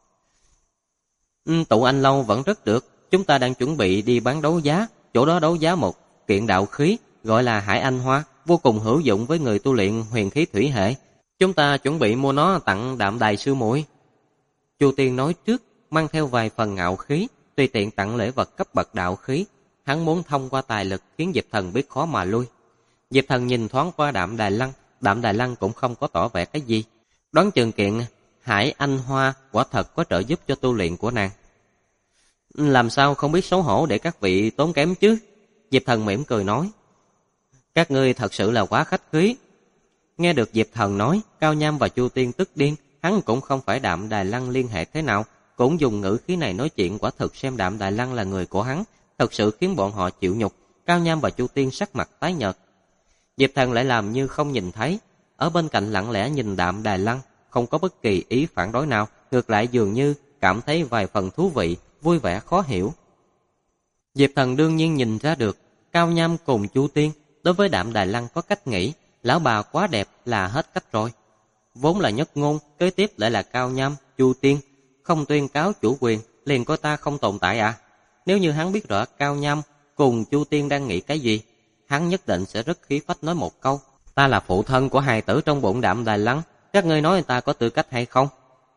Tụ anh lâu vẫn rất được, chúng ta đang chuẩn bị đi bán đấu giá, chỗ đó đấu giá một kiện đạo khí, gọi là Hải Anh Hoa, vô cùng hữu dụng với người tu luyện huyền khí thủy hệ. Chúng ta chuẩn bị mua nó tặng Đạm Đài sư muội. Chu Tiên nói trước, mang theo vài phần ngạo khí, tùy tiện tặng lễ vật cấp bậc đạo khí. Hắn muốn thông qua tài lực khiến Diệp Thần biết khó mà lui. Diệp Thần nhìn thoáng qua Đạm Đài Lăng cũng không có tỏ vẻ cái gì. Đoán chừng kiện Hải Anh Hoa quả thật có trợ giúp cho tu luyện của nàng. Làm sao không biết xấu hổ để các vị tốn kém chứ? Diệp Thần mỉm cười nói. Các ngươi thật sự là quá khách khí. Nghe được Diệp Thần nói, Cao Nham và Chu Tiên tức điên. Hắn cũng không phải Đạm Đài Lăng liên hệ thế nào, cũng dùng ngữ khí này nói chuyện, quả thực xem Đạm Đài Lăng là người của hắn, thật sự khiến bọn họ chịu nhục. Cao Nham và Chu Tiên sắc mặt tái nhợt. Diệp Thần lại làm như không nhìn thấy, ở bên cạnh lặng lẽ nhìn Đạm Đài Lăng, không có bất kỳ ý phản đối nào, ngược lại dường như cảm thấy vài phần thú vị, vui vẻ khó hiểu. Diệp Thần đương nhiên nhìn ra được, Cao Nham cùng Chu Tiên đối với Đạm Đài Lăng có cách nghĩ, lão bà quá đẹp là hết cách rồi. Vốn là nhất ngôn, kế tiếp lại là Cao Nham, Chu Tiên, không tuyên cáo chủ quyền, liền coi ta không tồn tại à? Nếu như hắn biết rõ Cao Nham cùng Chu Tiên đang nghĩ cái gì, hắn nhất định sẽ rất khí phách nói một câu, ta là phụ thân của hài tử trong bụng Đạm Đài Lăng, các ngươi nói ta có tư cách hay không?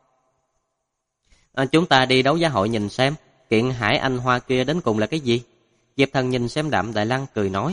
Chúng ta đi đấu giá hội nhìn xem, kiện Hải Anh Hoa kia đến cùng là cái gì? Diệp Thần nhìn xem Đạm Đài Lăng cười nói.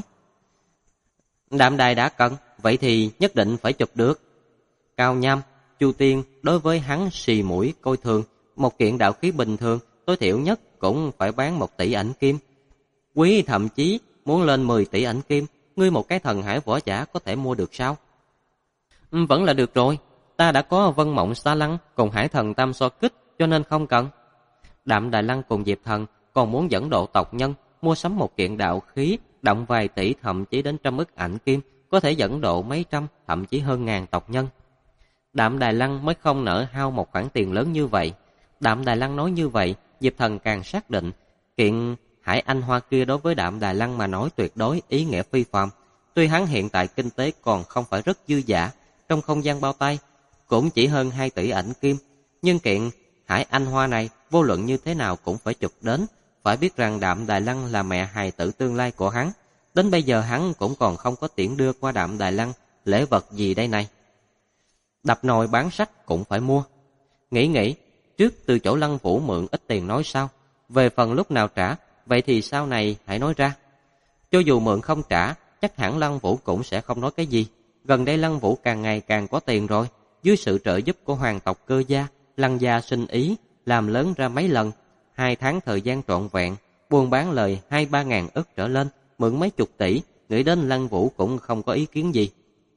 Đạm Đài đã cần, vậy thì nhất định phải chụp được. Cao Nham, Chu Tiên đối với hắn xì mũi coi thường, một kiện đạo khí bình thường tối thiểu nhất cũng phải bán 1 tỷ ảnh kim. Quý thậm chí muốn lên 10 tỷ ảnh kim, ngươi một cái thần hải võ giả có thể mua được sao? Vẫn là được rồi, ta đã có Vân Mộng Xa Lăng cùng Hải Thần Tam So Kích, cho nên không cần. Đạm Đài Lăng cùng Diệp Thần còn muốn dẫn độ tộc nhân mua sắm một kiện đạo khí, động vài tỷ thậm chí đến 100 ức ảnh kim, có thể dẫn độ mấy trăm, thậm chí hơn ngàn tộc nhân. Đạm Đài Lăng mới không nỡ hao một khoản tiền lớn như vậy. Đạm Đài Lăng nói như vậy, Diệp Thần càng xác định, kiện Hải Anh Hoa kia đối với Đạm Đài Lăng mà nói tuyệt đối ý nghĩa phi phàm. Tuy hắn hiện tại kinh tế còn không phải rất dư dả, trong không gian bao tay cũng chỉ hơn 2 tỷ ảnh kim, nhưng kiện Hải Anh Hoa này vô luận như thế nào cũng phải chụp đến. Phải biết rằng Đạm Đài Lăng là mẹ hài tử tương lai của hắn, đến bây giờ hắn cũng còn không có tiễn đưa qua Đạm Đài Lăng lễ vật gì đây này. Đập nồi bán sắt cũng phải mua. Nghĩ, trước từ chỗ Lăng Vũ mượn ít tiền nói sau, về phần lúc nào trả, vậy thì sau này hãy nói ra. Cho dù mượn không trả, chắc hẳn Lăng Vũ cũng sẽ không nói cái gì. Gần đây Lăng Vũ càng ngày càng có tiền rồi, dưới sự trợ giúp của hoàng tộc Cơ gia, Lăng gia sinh ý làm lớn ra mấy lần. 2 tháng thời gian trọn vẹn, buôn bán lời 2-3 ngàn ức trở lên, mượn mấy chục tỷ, nghĩ đến Lăng Vũ cũng không có ý kiến gì.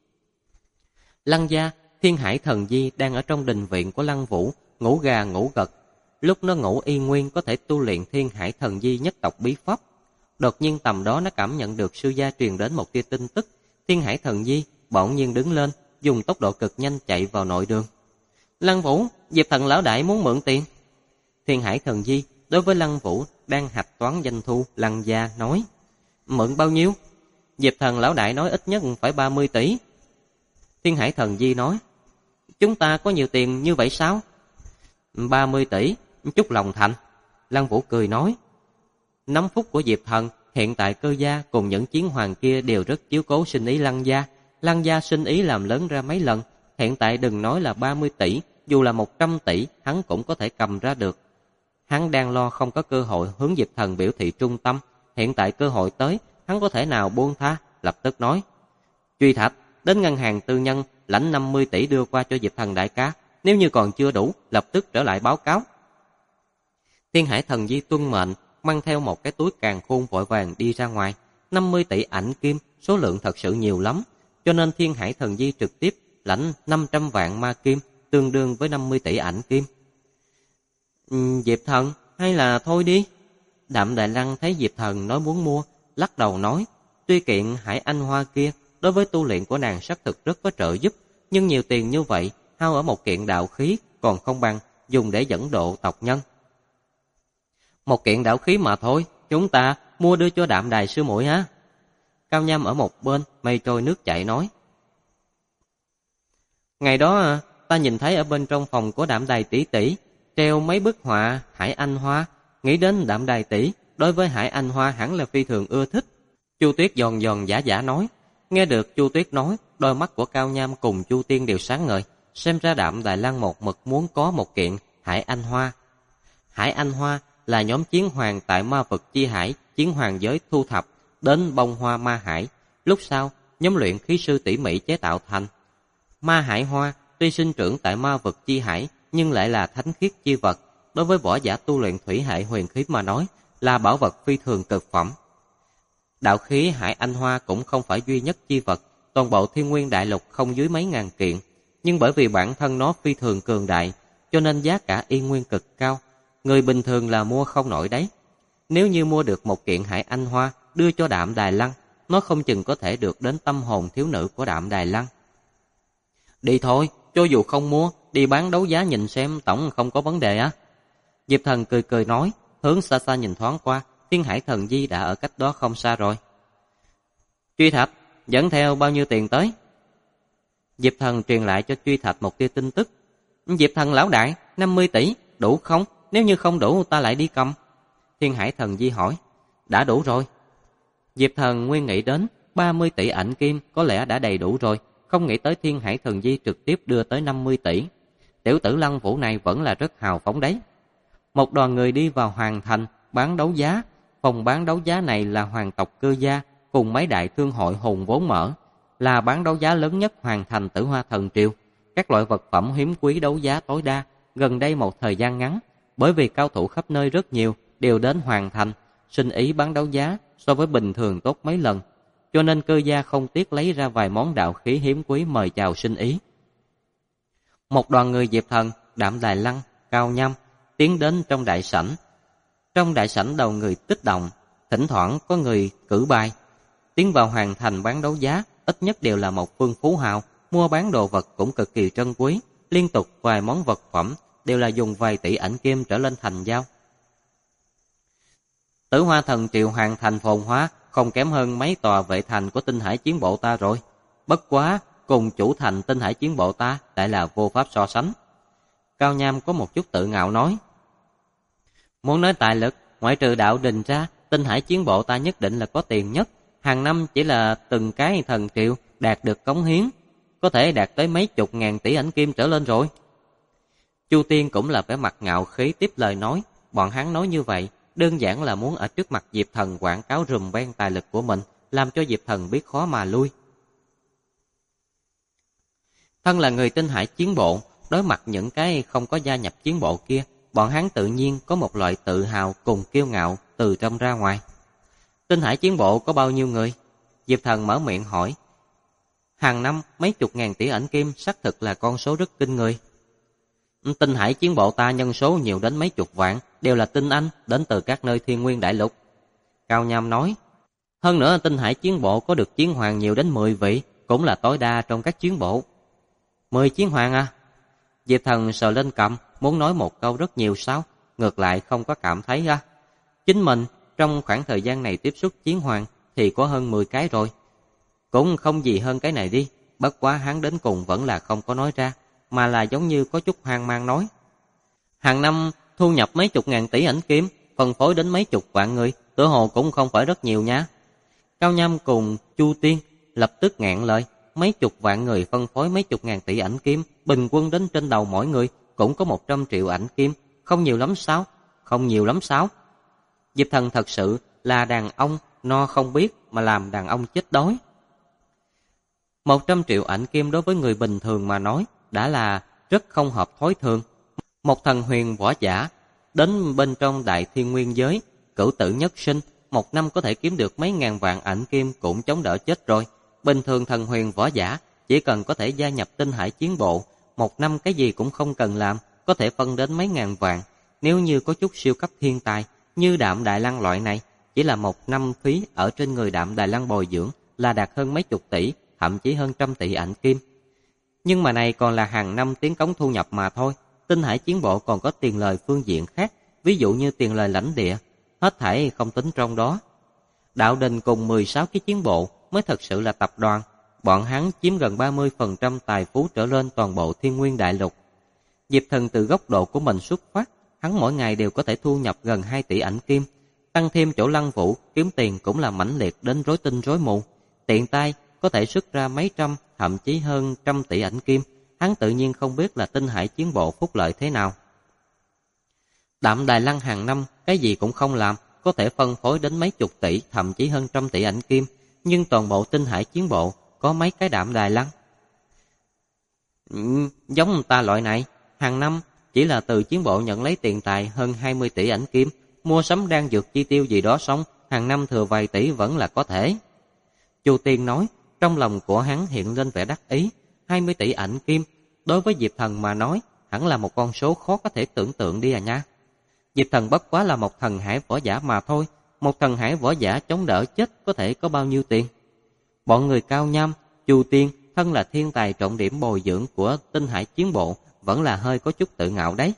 Lăng gia, Thiên Hải Thần Di đang ở trong đình viện của Lăng Vũ, ngủ gà ngủ gật. Lúc nó ngủ y nguyên có thể tu luyện Thiên Hải Thần Di nhất tộc bí pháp. Đột nhiên tầm đó nó cảm nhận được sư gia truyền đến một tia tin tức. Thiên Hải Thần Di bỗng nhiên đứng lên, dùng tốc độ cực nhanh chạy vào nội đường. Lăng Vũ, Diệp Thần lão đại muốn mượn tiền. Thiên Hải Thần Di đối với Lăng Vũ đang hạch toán doanh thu, Lăng gia nói: "Mượn bao nhiêu?" Diệp Thần lão đại nói ít nhất phải 30 tỷ. Thiên Hải Thần Di nói: "Chúng ta có nhiều tiền như vậy sao?" 30 tỷ, chút lòng thành. Lăng Vũ cười nói: "5 phút của Diệp Thần, hiện tại Cơ gia cùng những chiến hoàng kia đều rất chiếu cố sinh ý Lăng gia. Lăng gia sinh ý làm lớn ra mấy lần, hiện tại đừng nói là 30 tỷ, dù là 100 tỷ, hắn cũng có thể cầm ra được." Hắn đang lo không có cơ hội hướng Diệp Thần biểu thị trung tâm, hiện tại cơ hội tới, hắn có thể nào buông tha, lập tức nói: "Truy Thạch, đến ngân hàng tư nhân lãnh 50 tỷ đưa qua cho Diệp Thần đại ca, nếu như còn chưa đủ, lập tức trở lại báo cáo." Thiên Hải Thần Di tuân mệnh, mang theo một cái túi càn khôn vội vàng đi ra ngoài. 50 tỷ ảnh kim, số lượng thật sự nhiều lắm, cho nên Thiên Hải Thần Di trực tiếp lãnh 500 vạn ma kim, tương đương với 50 tỷ ảnh kim. Diệp Thần, hay là thôi đi? Đạm Đại Lăng thấy Diệp Thần nói muốn mua, lắc đầu nói: "Tuy kiện Hải Anh Hoa kia đối với tu luyện của nàng xác thực rất có trợ giúp, nhưng nhiều tiền như vậy hao ở một kiện đạo khí còn không bằng dùng để dẫn độ tộc nhân." "Một kiện đạo khí mà thôi, chúng ta mua đưa cho Đạm Đài sư muội ha." Cao Nham ở một bên mây trôi nước chảy nói: "Ngày đó ta nhìn thấy ở bên trong phòng của Đạm Đài tỷ tỷ treo mấy bức họa Hải Anh Hoa, nghĩ đến Đạm Đài tỷ đối với Hải Anh Hoa hẳn là phi thường ưa thích." Chu Tuyết giòn giòn giả giả nói. Nghe được Chu Tuyết nói, đôi mắt của Cao Nham cùng Chu Tiên đều sáng ngời, xem ra Đạm Đài Lăng một mực muốn có một kiện Hải Anh Hoa. Hải Anh Hoa là nhóm chiến hoàng tại ma vực chi hải, chiến hoàng giới thu thập đến bông hoa ma hải, lúc sau nhóm luyện khí sư tỉ mỉ chế tạo thành. Ma hải hoa tuy sinh trưởng tại ma vực chi hải, nhưng lại là thánh khiết chi vật, đối với võ giả tu luyện thủy hệ huyền khí mà nói, là bảo vật phi thường cực phẩm. Đạo khí Hải Anh Hoa cũng không phải duy nhất chi vật, toàn bộ Thiên Nguyên Đại Lục không dưới mấy ngàn kiện, nhưng bởi vì bản thân nó phi thường cường đại, cho nên giá cả y nguyên cực cao, người bình thường là mua không nổi đấy. Nếu như mua được một kiện Hải Anh Hoa đưa cho Đạm Đài Lăng, nó không chừng có thể được đến tâm hồn thiếu nữ của Đạm Đài Lăng. "Đi thôi, cho dù không mua, đi bán đấu giá nhìn xem tổng không có vấn đề á." Diệp Thần cười cười nói, hướng xa xa nhìn thoáng qua, Thiên Hải Thần Di đã ở cách đó không xa rồi. "Truy Thạch, dẫn theo bao nhiêu tiền tới?" Diệp Thần truyền lại cho Truy Thạch một tia tin tức. "Diệp Thần lão đại, 50 tỷ, đủ không? Nếu như không đủ ta lại đi cầm." Thiên Hải Thần Di hỏi. "Đã đủ rồi." Diệp Thần nguyên nghĩ đến 30 tỷ ảnh kim có lẽ đã đầy đủ rồi, không nghĩ tới Thiên Hải Thần Di trực tiếp đưa tới 50 tỷ. Tiểu tử Lăng Vũ này vẫn là rất hào phóng đấy. Một đoàn người đi vào Hoàng Thành bán đấu giá. Phòng bán đấu giá này là hoàng tộc Cơ gia cùng mấy đại thương hội hùng vốn mở, là bán đấu giá lớn nhất Hoàng Thành Tử Hoa Thần Triều. Các loại vật phẩm hiếm quý đấu giá tối đa. Gần đây một thời gian ngắn, bởi vì cao thủ khắp nơi rất nhiều đều đến Hoàng Thành, sinh ý bán đấu giá so với bình thường tốt mấy lần, cho nên Cơ gia không tiếc lấy ra vài món đạo khí hiếm quý mời chào sinh ý. Một đoàn người Diệp Thần, Đạm Đài Lăng, Cao Nham tiến đến trong đại sảnh. Trong đại sảnh đầu người kích động, thỉnh thoảng có người cử bài. Tiến vào Hoàng Thành bán đấu giá, ít nhất đều là một phương phú hào, mua bán đồ vật cũng cực kỳ trân quý, liên tục vài món vật phẩm đều là dùng vài tỷ ảnh kim trở lên thành giao. Tử Hoa Thần Triều Hoàng Thành phồn hóa, không kém hơn mấy tòa vệ thành của Tinh Hải Chiến Bộ ta rồi. Bất quá, cùng chủ thành Tinh Hải Chiến Bộ ta lại là vô pháp so sánh. Cao Nham có một chút tự ngạo nói. Muốn nói tài lực, ngoại trừ đạo đình ra, Tinh Hải Chiến Bộ ta nhất định là có tiền nhất. Hàng năm chỉ là từng cái thần triệu đạt được cống hiến, có thể đạt tới mấy chục ngàn tỷ ảnh kim trở lên rồi. Chu Tiên cũng là vẻ mặt ngạo khí tiếp lời nói, bọn hắn nói như vậy, đơn giản là muốn ở trước mặt Diệp Thần quảng cáo rùm beng tài lực của mình, làm cho Diệp Thần biết khó mà lui. Thân là người Tinh Hải Chiến Bộ, đối mặt những cái không có gia nhập chiến bộ kia, bọn hắn tự nhiên có một loại tự hào cùng kiêu ngạo từ trong ra ngoài. Tinh Hải Chiến Bộ có bao nhiêu người? Diệp Thần mở miệng hỏi. Hàng năm mấy chục ngàn tỷ ảnh kim xác thực là con số rất kinh người. Tinh Hải Chiến Bộ ta nhân số nhiều đến mấy chục vạn, đều là tinh anh đến từ các nơi Thiên Nguyên Đại Lục. Cao Nham nói. Hơn nữa Tinh Hải Chiến Bộ có được chiến hoàng nhiều đến 10 vị, cũng là tối đa trong các chiến bộ. 10 chiến hoàng à? Diệp Thần sờ lên cằm, muốn nói một câu rất nhiều sao, ngược lại không có cảm thấy á. Chính mình trong khoảng thời gian này tiếp xúc chiến hoàng thì có hơn 10 cái rồi. Cũng không gì hơn cái này đi, bất quá hắn đến cùng vẫn là không có nói ra, mà là giống như có chút hoang mang nói. Hàng năm thu nhập mấy chục ngàn tỷ ảnh kim, phân phối đến mấy chục vạn người, tựa hồ cũng không phải rất nhiều nha. Cao Nham cùng Chu Tiên lập tức nghẹn lời, mấy chục vạn người phân phối mấy chục ngàn tỷ ảnh kim, bình quân đến trên đầu mỗi người cũng có 100 triệu ảnh kim, không nhiều lắm sao? Không nhiều lắm sao? Diệp Thần thật sự là đàn ông no không biết mà làm đàn ông chết đói. 100 triệu ảnh kim đối với người bình thường mà nói đã là rất không hợp thói thường. Một thần huyền võ giả đến bên trong đại thiên nguyên giới, cửu tử nhất sinh, một năm có thể kiếm được mấy ngàn vạn ảnh kim cũng chống đỡ chết rồi. Bình thường thần huyền võ giả chỉ cần có thể gia nhập tinh hải chiến bộ, một năm cái gì cũng không cần làm, có thể phân đến mấy ngàn vạn. Nếu như có chút siêu cấp thiên tài như Đạm Đài Lăng loại này, chỉ là một năm phí ở trên người Đạm Đài Lăng bồi dưỡng là đạt hơn mấy chục tỷ, thậm chí hơn trăm tỷ ảnh kim. Nhưng mà này còn là hàng năm tiến cống thu nhập mà thôi. Tinh hải chiến bộ còn có tiền lời phương diện khác, ví dụ như tiền lời lãnh địa, hết thảy không tính trong đó. Đạo Đình cùng 16 cái chiến bộ mới thật sự là tập đoàn, bọn hắn chiếm gần 30% tài phú trở lên toàn bộ Thiên Nguyên Đại Lục. Diệp Thần từ góc độ của mình xuất phát, hắn mỗi ngày đều có thể thu nhập gần 2 tỷ ảnh kim, tăng thêm chỗ Lăng Vũ kiếm tiền cũng là mãnh liệt đến rối tinh rối mù, tiện tay có thể xuất ra mấy trăm, thậm chí hơn trăm tỷ ảnh kim, hắn tự nhiên không biết là tinh hải chiến bộ phúc lợi thế nào. Đạm Đài Lăng hàng năm cái gì cũng không làm, có thể phân phối đến mấy chục tỷ, thậm chí hơn trăm tỷ ảnh kim, nhưng toàn bộ tinh hải chiến bộ có mấy cái Đạm Đài Lăng. Giống ta loại này, hàng năm chỉ là từ chiến bộ nhận lấy tiền tài hơn 20 tỷ ảnh kim, mua sắm đan dược chi tiêu gì đó xong, hàng năm thừa vài tỷ vẫn là có thể. Chu Tiên nói, trong lòng của hắn hiện lên vẻ đắc ý, 20 tỷ ảnh kim, đối với Diệp Thần mà nói, hẳn là một con số khó có thể tưởng tượng đi à nha. Diệp Thần bất quá là một thần hải võ giả mà thôi, một thần hải võ giả chống đỡ chết có thể có bao nhiêu tiền. Bọn người Cao Nham, Chu Tiên, thân là thiên tài trọng điểm bồi dưỡng của tinh hải chiến bộ, vẫn là hơi có chút tự ngạo đấy.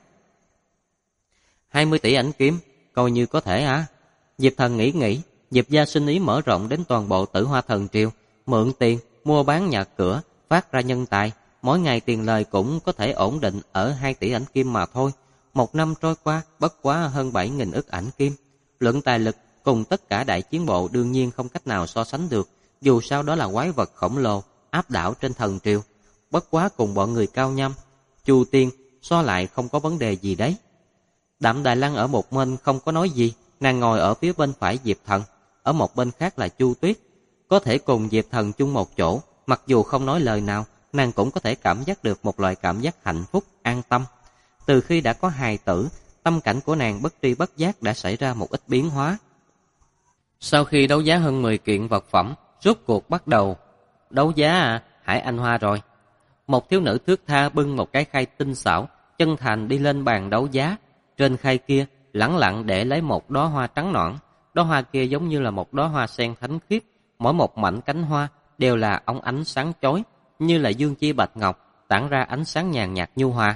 20 tỷ ảnh kim, coi như có thể à? Diệp Thần nghĩ, Diệp gia sinh ý mở rộng đến toàn bộ Tử Hoa Thần Triều, mượn tiền, mua bán nhà cửa, phát ra nhân tài, mỗi ngày tiền lời cũng có thể ổn định ở 2 tỷ ảnh kim mà thôi. Một năm trôi qua, bất quá hơn 7.000 ức ảnh kim. Luận tài lực cùng tất cả đại chiến bộ đương nhiên không cách nào so sánh được, dù sao đó là quái vật khổng lồ, áp đảo trên thần triều. Bất quá cùng bọn người Cao Nham, Chu Tiên so lại không có vấn đề gì đấy. Đạm Đài Lăng ở một bên không có nói gì, nàng ngồi ở phía bên phải Diệp Thần, ở một bên khác là Chu Tuyết. Có thể cùng Diệp Thần chung một chỗ, mặc dù không nói lời nào, nàng cũng có thể cảm giác được một loại cảm giác hạnh phúc, an tâm. Từ khi đã có hài tử, tâm cảnh của nàng bất tri bất giác đã xảy ra một ít biến hóa. Sau khi đấu giá hơn 10 kiện vật phẩm, rốt cuộc bắt đầu đấu giá Hải Anh Hoa rồi. Một thiếu nữ thướt tha bưng một cái khay tinh xảo, chân thành đi lên bàn đấu giá. Trên khay kia lẳng lặng để lấy một đóa hoa trắng nõn. Đóa hoa kia giống như là một đóa hoa sen thánh khiết, mỗi một mảnh cánh hoa đều là óng ánh sáng chói, như là dương chi bạch ngọc, tản ra ánh sáng nhàn nhạt nhu hòa.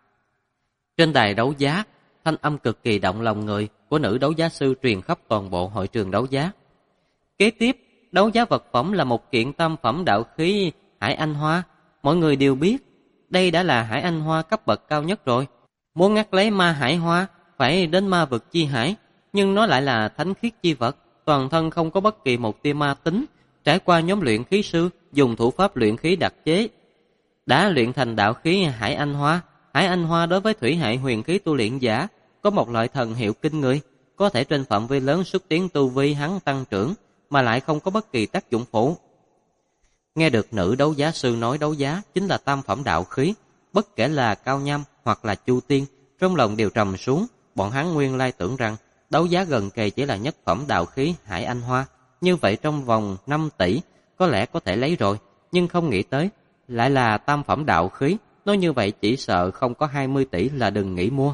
Trên đài đấu giá, thanh âm cực kỳ động lòng người của nữ đấu giá sư truyền khắp toàn bộ hội trường đấu giá. Kế tiếp, đấu giá vật phẩm là một kiện tam phẩm đạo khí Hải Anh Hoa. Mọi người đều biết, đây đã là Hải Anh Hoa cấp bậc cao nhất rồi. Muốn ngắt lấy ma Hải Hoa, phải đến ma vực chi hải, nhưng nó lại là thánh khiết chi vật, toàn thân không có bất kỳ một tia ma tính, trải qua nhóm luyện khí sư dùng thủ pháp luyện khí đặc chế, đã luyện thành đạo khí Hải Anh Hoa. Hải Anh Hoa đối với thủy hệ huyền khí tu luyện giả có một loại thần hiệu kinh người, có thể trên phạm vi lớn xúc tiến tu vi hắn tăng trưởng, mà lại không có bất kỳ tác dụng phụ. Nghe được nữ đấu giá sư nói đấu giá chính là tam phẩm đạo khí, bất kể là Cao Nham hoặc là Chu Tiên, trong lòng đều trầm xuống. Bọn hắn nguyên lai tưởng rằng đấu giá gần kề chỉ là nhất phẩm đạo khí Hải Anh Hoa, như vậy trong vòng 5 tỷ có lẽ có thể lấy rồi, nhưng không nghĩ tới lại là tam phẩm đạo khí. Nói như vậy chỉ sợ không có 20 tỷ là đừng nghĩ mua.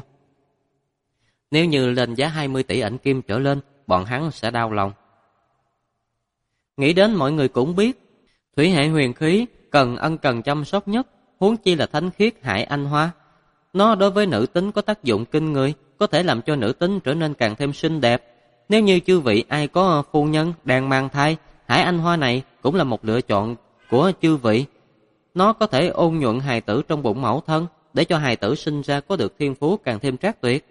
Nếu như lên giá 20 tỷ ảnh kim trở lên, bọn hắn sẽ đau lòng. Nghĩ đến mọi người cũng biết, thủy hệ huyền khí cần ân cần chăm sóc nhất, huống chi là thánh khiết Hải Anh Hoa. Nó đối với nữ tính có tác dụng kinh người, có thể làm cho nữ tính trở nên càng thêm xinh đẹp. Nếu như chư vị ai có phu nhân đang mang thai, hải anh hoa này cũng là một lựa chọn của chư vị. Nó có thể ôn nhuận hài tử trong bụng mẫu thân, để cho hài tử sinh ra có được thiên phú càng thêm trác tuyệt.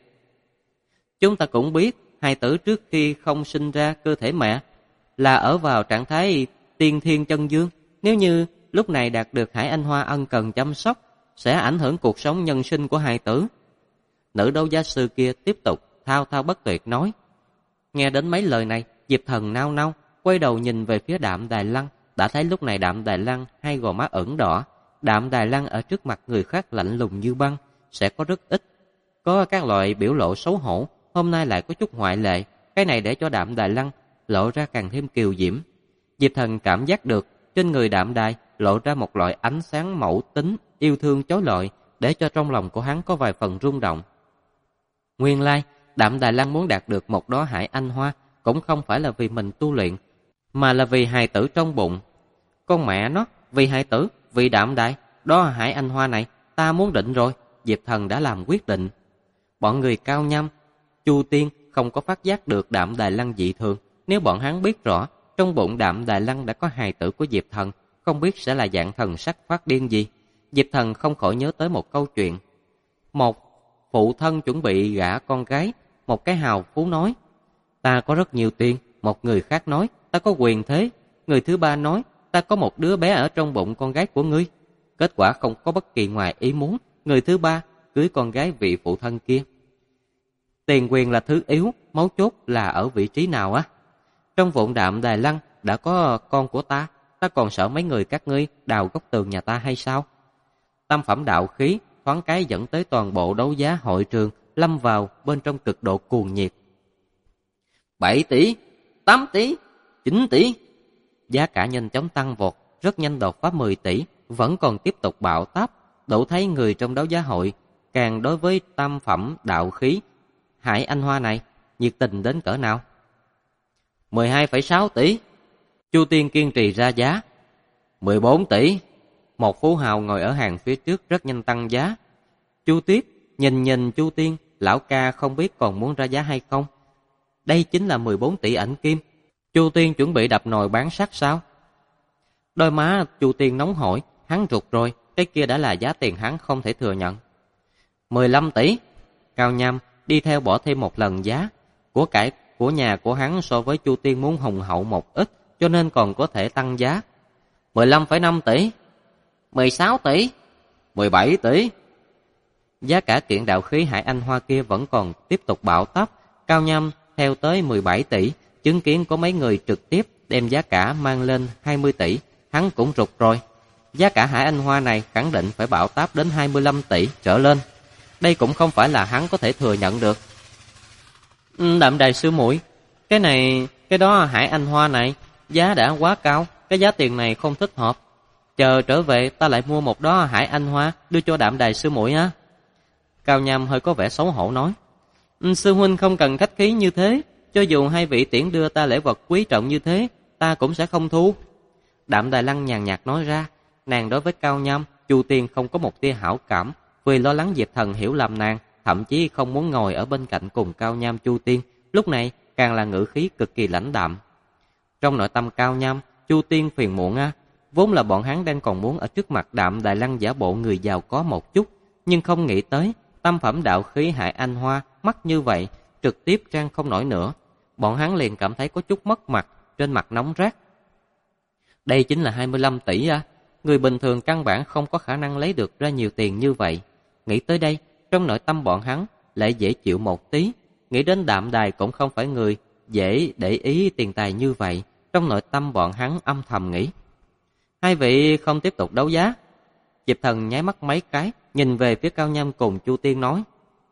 Chúng ta cũng biết, hài tử trước khi không sinh ra cơ thể mẹ là ở vào trạng thái tiên thiên chân dương. Nếu như lúc này đạt được hải anh hoa ân cần chăm sóc, sẽ ảnh hưởng cuộc sống nhân sinh của hài tử. Nữ đấu giá sư kia tiếp tục thao thao bất tuyệt nói. Nghe đến mấy lời này, Diệp Thần nao nao, quay đầu nhìn về phía Đạm Đài Lăng, đã thấy lúc này Đạm Đài Lăng hai gò má ửng đỏ. Đạm Đài Lăng ở trước mặt người khác lạnh lùng như băng, sẽ có rất ít có các loại biểu lộ xấu hổ, hôm nay lại có chút ngoại lệ, cái này để cho Đạm Đài Lăng lộ ra càng thêm kiều diễm. Diệp Thần cảm giác được trên người Đạm Đài lộ ra một loại ánh sáng mẫu tính, yêu thương chói lọi, để cho trong lòng của hắn có vài phần rung động. Nguyên lai, Đạm Đài Lăng muốn đạt được một đóa hải anh hoa, cũng không phải là vì mình tu luyện, mà là vì hài tử trong bụng. Con mẹ nó, vì hài tử, vì Đạm Đài, đó hải anh hoa này, ta muốn định rồi. Diệp Thần đã làm quyết định. Bọn người Cao Nhâm, Chu Tiên không có phát giác được Đạm Đài Lăng dị thường. Nếu bọn hắn biết rõ trong bụng Đạm Đài Lăng đã có hài tử của Diệp Thần, không biết sẽ là dạng thần sắc phát điên gì. Diệp Thần không khỏi nhớ tới một câu chuyện. Một phụ thân chuẩn bị gả con gái, một cái hào phú nói, ta có rất nhiều tiền. Một người khác nói, ta có quyền thế. Người thứ ba nói, ta có một đứa bé ở trong bụng con gái của ngươi. Kết quả không có bất kỳ ngoài ý muốn, người thứ ba cưới con gái vị phụ thân kia. Tiền quyền là thứ yếu, mấu chốt là ở vị trí nào á? Trong bụng Đạm Đài Lăng đã có con của ta còn sợ mấy người các ngươi đào góc tường nhà ta hay sao? Tam phẩm đạo khí thoáng cái dẫn tới toàn bộ đấu giá hội trường lâm vào bên trong cực độ cuồng nhiệt. 7 tỷ, 8 tỷ, 9 tỷ. Giá cả nhanh chóng tăng vọt, rất nhanh đột phá 10 tỷ, vẫn còn tiếp tục bạo táp, đủ thấy người trong đấu giá hội càng đối với tam phẩm đạo khí hải anh hoa này nhiệt tình đến cỡ nào. 12,6 tỷ. Chu Tiên kiên trì ra giá. 14 tỷ. Một phú hào ngồi ở hàng phía trước rất nhanh tăng giá. Chu Tuyết nhìn Chu Tiên, lão ca không biết còn muốn ra giá hay không. Đây chính là 14 tỷ ảnh kim. Chu Tiên chuẩn bị đập nồi bán sắt sao? Đôi má Chu Tiên nóng hổi, hắn rụt rồi, cái kia đã là giá tiền hắn không thể thừa nhận. 15 tỷ. Cao Nham đi theo bỏ thêm một lần giá. Của cải của nhà của hắn so với Chu Tiên muốn hùng hậu một ít, cho nên còn có thể tăng giá. 15,5 tỷ. 16 tỷ. 17 tỷ. Giá cả kiện đạo khí hải anh hoa kia vẫn còn tiếp tục bão táp. Cao Nham theo tới 17 tỷ, chứng kiến có mấy người trực tiếp đem giá cả mang lên 20 tỷ, hắn cũng rụt rồi. Giá cả hải anh hoa này khẳng định phải bão táp đến 25 tỷ trở lên. Đây cũng không phải là hắn có thể thừa nhận được. Đạm Đài sư muội, cái đó hải anh hoa này giá đã quá cao, cái giá tiền này không thích hợp. Chờ trở về ta lại mua một đó hải anh hoa đưa cho Đạm Đài sư muội á. Cao Nham hơi có vẻ xấu hổ nói. Sư huynh không cần khách khí như thế, cho dù hai vị tiễn đưa ta lễ vật quý trọng như thế, ta cũng sẽ không thu. Đạm Đài Lăng nhàn nhạt nói ra, nàng đối với Cao Nham, Chu Tiên không có một tia hảo cảm, vì lo lắng Diệp Thần hiểu lầm nàng, thậm chí không muốn ngồi ở bên cạnh cùng Cao Nham Chu Tiên, lúc này càng là ngữ khí cực kỳ lãnh đạm. Trong nội tâm Cao Nham, Chu Tiên phiền muộn á, vốn là bọn hắn đang còn muốn ở trước mặt Đạm Đài Lăng giả bộ người giàu có một chút, nhưng không nghĩ tới tam phẩm đạo khí hải anh hoa mắc như vậy, trực tiếp trang không nổi nữa. Bọn hắn liền cảm thấy có chút mất mặt, trên mặt nóng rát. Đây chính là 25 tỷ á, người bình thường căn bản không có khả năng lấy được ra nhiều tiền như vậy. Nghĩ tới đây, trong nội tâm bọn hắn lại dễ chịu một tí. Nghĩ đến Đạm Đài cũng không phải người dễ để ý tiền tài như vậy. Trong nội tâm bọn hắn âm thầm nghĩ. Hai vị không tiếp tục đấu giá. Diệp Thần nháy mắt mấy cái, nhìn về phía Cao Nham cùng Chu Tiên nói.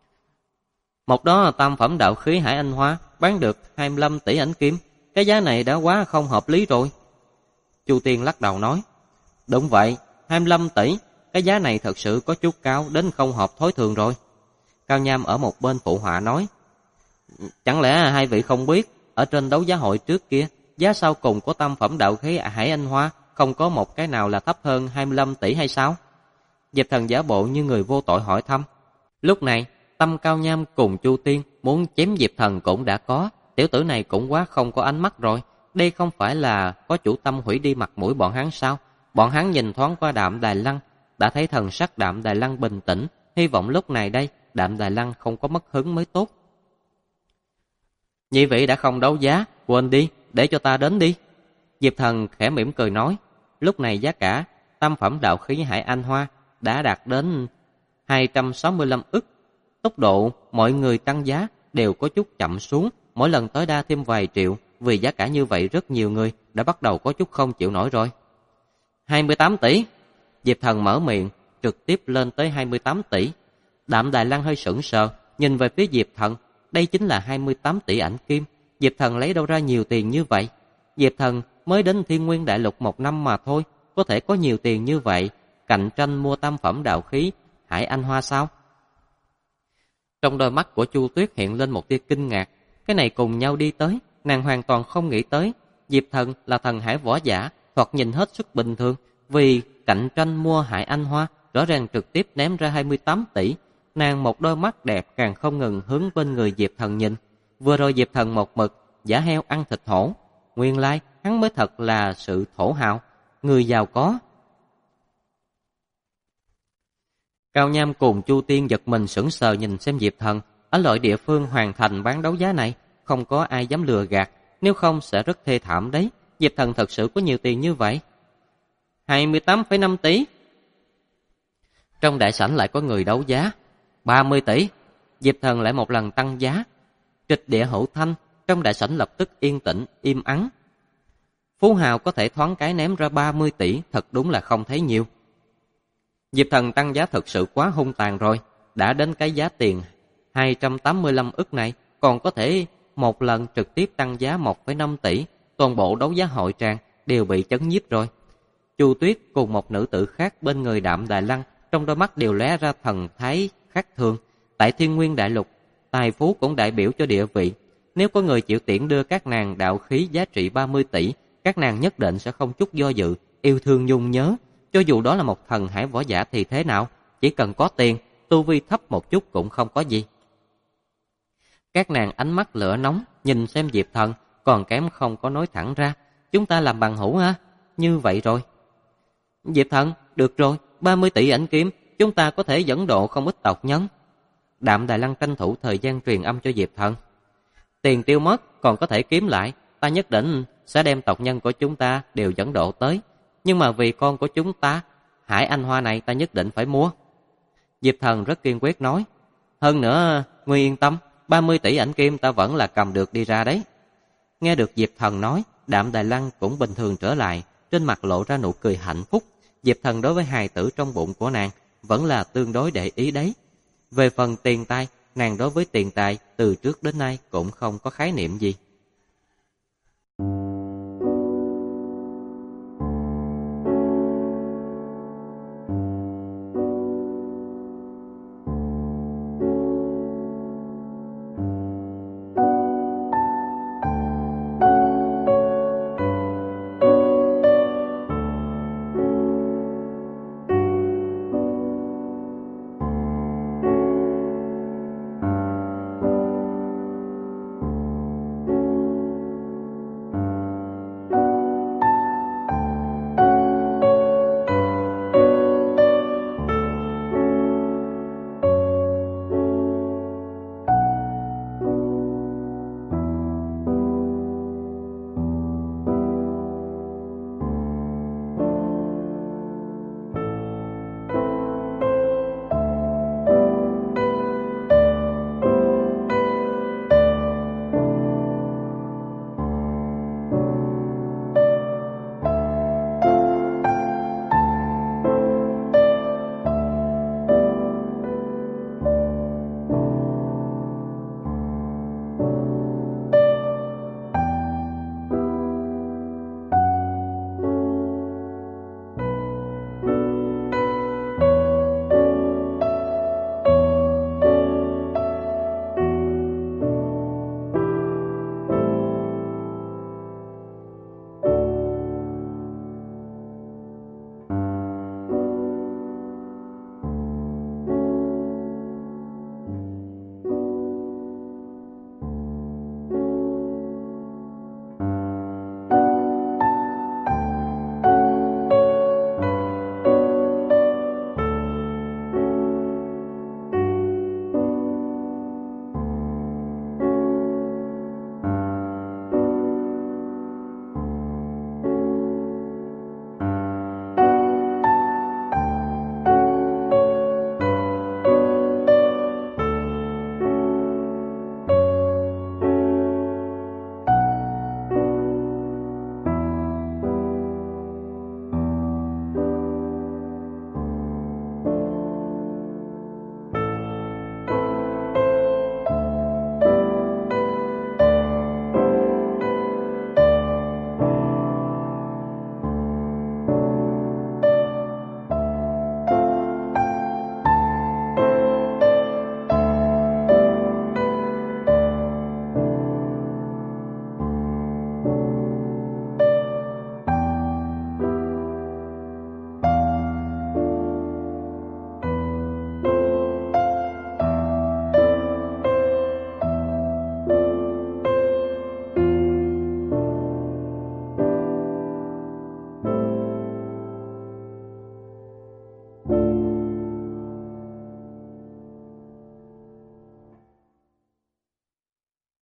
Một đó là tam phẩm đạo khí hải anh hoa, bán được 25 tỷ ảnh kim. Cái giá này đã quá không hợp lý rồi. Chu Tiên lắc đầu nói. Đúng vậy, 25 tỷ, cái giá này thật sự có chút cao đến không hợp thói thường rồi. Cao Nham ở một bên phụ họa nói. Chẳng lẽ hai vị không biết, ở trên đấu giá hội trước kia, giá sau cùng của tam phẩm đạo khí hải anh hoa không có một cái nào là thấp hơn 25 tỷ hay sao? Diệp Thần giả bộ như người vô tội hỏi thăm. Lúc này, Tâm Cao Nham cùng Chu Tiên muốn chém Diệp Thần cũng đã có, tiểu tử này cũng quá không có ánh mắt rồi. Đây không phải là có chủ tâm hủy đi mặt mũi bọn hắn sao? Bọn hắn nhìn thoáng qua Đạm Đài Lăng, đã thấy thần sắc Đạm Đài Lăng bình tĩnh, hy vọng lúc này đây Đạm Đài Lăng không có mất hứng mới tốt. Nhị vị đã không đấu giá, quên đi, để cho ta đến đi. Diệp Thần khẽ mỉm cười nói, lúc này giá cả tam phẩm đạo khí Hải Anh Hoa đã đạt đến 265 ức. Tốc độ mọi người tăng giá đều có chút chậm xuống, mỗi lần tối đa thêm vài triệu, vì giá cả như vậy rất nhiều người đã bắt đầu có chút không chịu nổi rồi. 28 tỷ. Diệp Thần mở miệng, trực tiếp lên tới 28 tỷ. Đạm Đài Lăng hơi sững sờ, nhìn về phía Diệp Thần, đây chính là 28 tỷ ảnh kim. Diệp Thần lấy đâu ra nhiều tiền như vậy? Diệp Thần mới đến Thiên Nguyên Đại Lục 1 năm mà thôi, có thể có nhiều tiền như vậy, cạnh tranh mua tam phẩm đạo khí Hải Anh Hoa sao? Trong đôi mắt của Chu Tuyết hiện lên một tia kinh ngạc, cái này cùng nhau đi tới, nàng hoàn toàn không nghĩ tới, Diệp Thần là thần hải võ giả, thoạt nhìn hết sức bình thường, vì cạnh tranh mua Hải Anh Hoa, rõ ràng trực tiếp ném ra 28 tỷ. Nàng một đôi mắt đẹp càng không ngừng hướng bên người Diệp Thần nhìn. Vừa rồi Diệp Thần một mực giả heo ăn thịt hổ, nguyên lai hắn mới thật là sự thổ hào, người giàu có. Cao Nham cùng Chu Tiên giật mình sững sờ nhìn xem Diệp Thần. Ở loại địa phương hoàn thành bán đấu giá này, không có ai dám lừa gạt, nếu không sẽ rất thê thảm đấy. Diệp Thần thật sự có nhiều tiền như vậy. 28,5 tỷ. Trong đại sảnh lại có người đấu giá. 30 tỷ. Diệp Thần lại một lần tăng giá. Trịch địa hữu thanh, trong đại sảnh lập tức yên tĩnh, im ắng. Phú hào có thể thoáng cái ném ra 30 tỷ, thật đúng là không thấy nhiều. Diệp Thần tăng giá thật sự quá hung tàn rồi, đã đến cái giá tiền 285 ức này, còn có thể một lần trực tiếp tăng giá 1,5 tỷ, toàn bộ đấu giá hội tràng đều bị chấn nhiếp rồi. Chu Tuyết cùng một nữ tử khác bên người Đạm Đài Lăng, trong đôi mắt đều lóe ra thần thái khác thường. Tại Thiên Nguyên Đại Lục, tài phú cũng đại biểu cho địa vị. Nếu có người chịu tiễn đưa các nàng đạo khí giá trị 30 tỷ, các nàng nhất định sẽ không chút do dự, yêu thương nhung nhớ. Cho dù đó là một thần hải võ giả thì thế nào, chỉ cần có tiền, tu vi thấp một chút cũng không có gì. Các nàng ánh mắt lửa nóng, nhìn xem Diệp Thần, còn kém không có nói thẳng ra. Chúng ta làm bằng hữu ha? Như vậy rồi. Diệp Thần, được rồi, 30 tỷ ảnh kiếm, chúng ta có thể dẫn độ không ít tộc nhân. Đạm Đài Lăng tranh thủ thời gian truyền âm cho Diệp Thần. Tiền tiêu mất, còn có thể kiếm lại, ta nhất định sẽ đem tộc nhân của chúng ta đều dẫn độ tới. Nhưng mà vì con của chúng ta, Hải Anh Hoa này ta nhất định phải mua. Diệp Thần rất kiên quyết nói. Hơn nữa, ngươi yên tâm, 30 tỷ ảnh kim ta vẫn là cầm được đi ra đấy. Nghe được Diệp Thần nói, Đạm Đài Lăng cũng bình thường trở lại, trên mặt lộ ra nụ cười hạnh phúc. Diệp Thần đối với hài tử trong bụng của nàng vẫn là tương đối để ý đấy. Về phần tiền tài, nàng đối với tiền tài từ trước đến nay cũng không có khái niệm gì.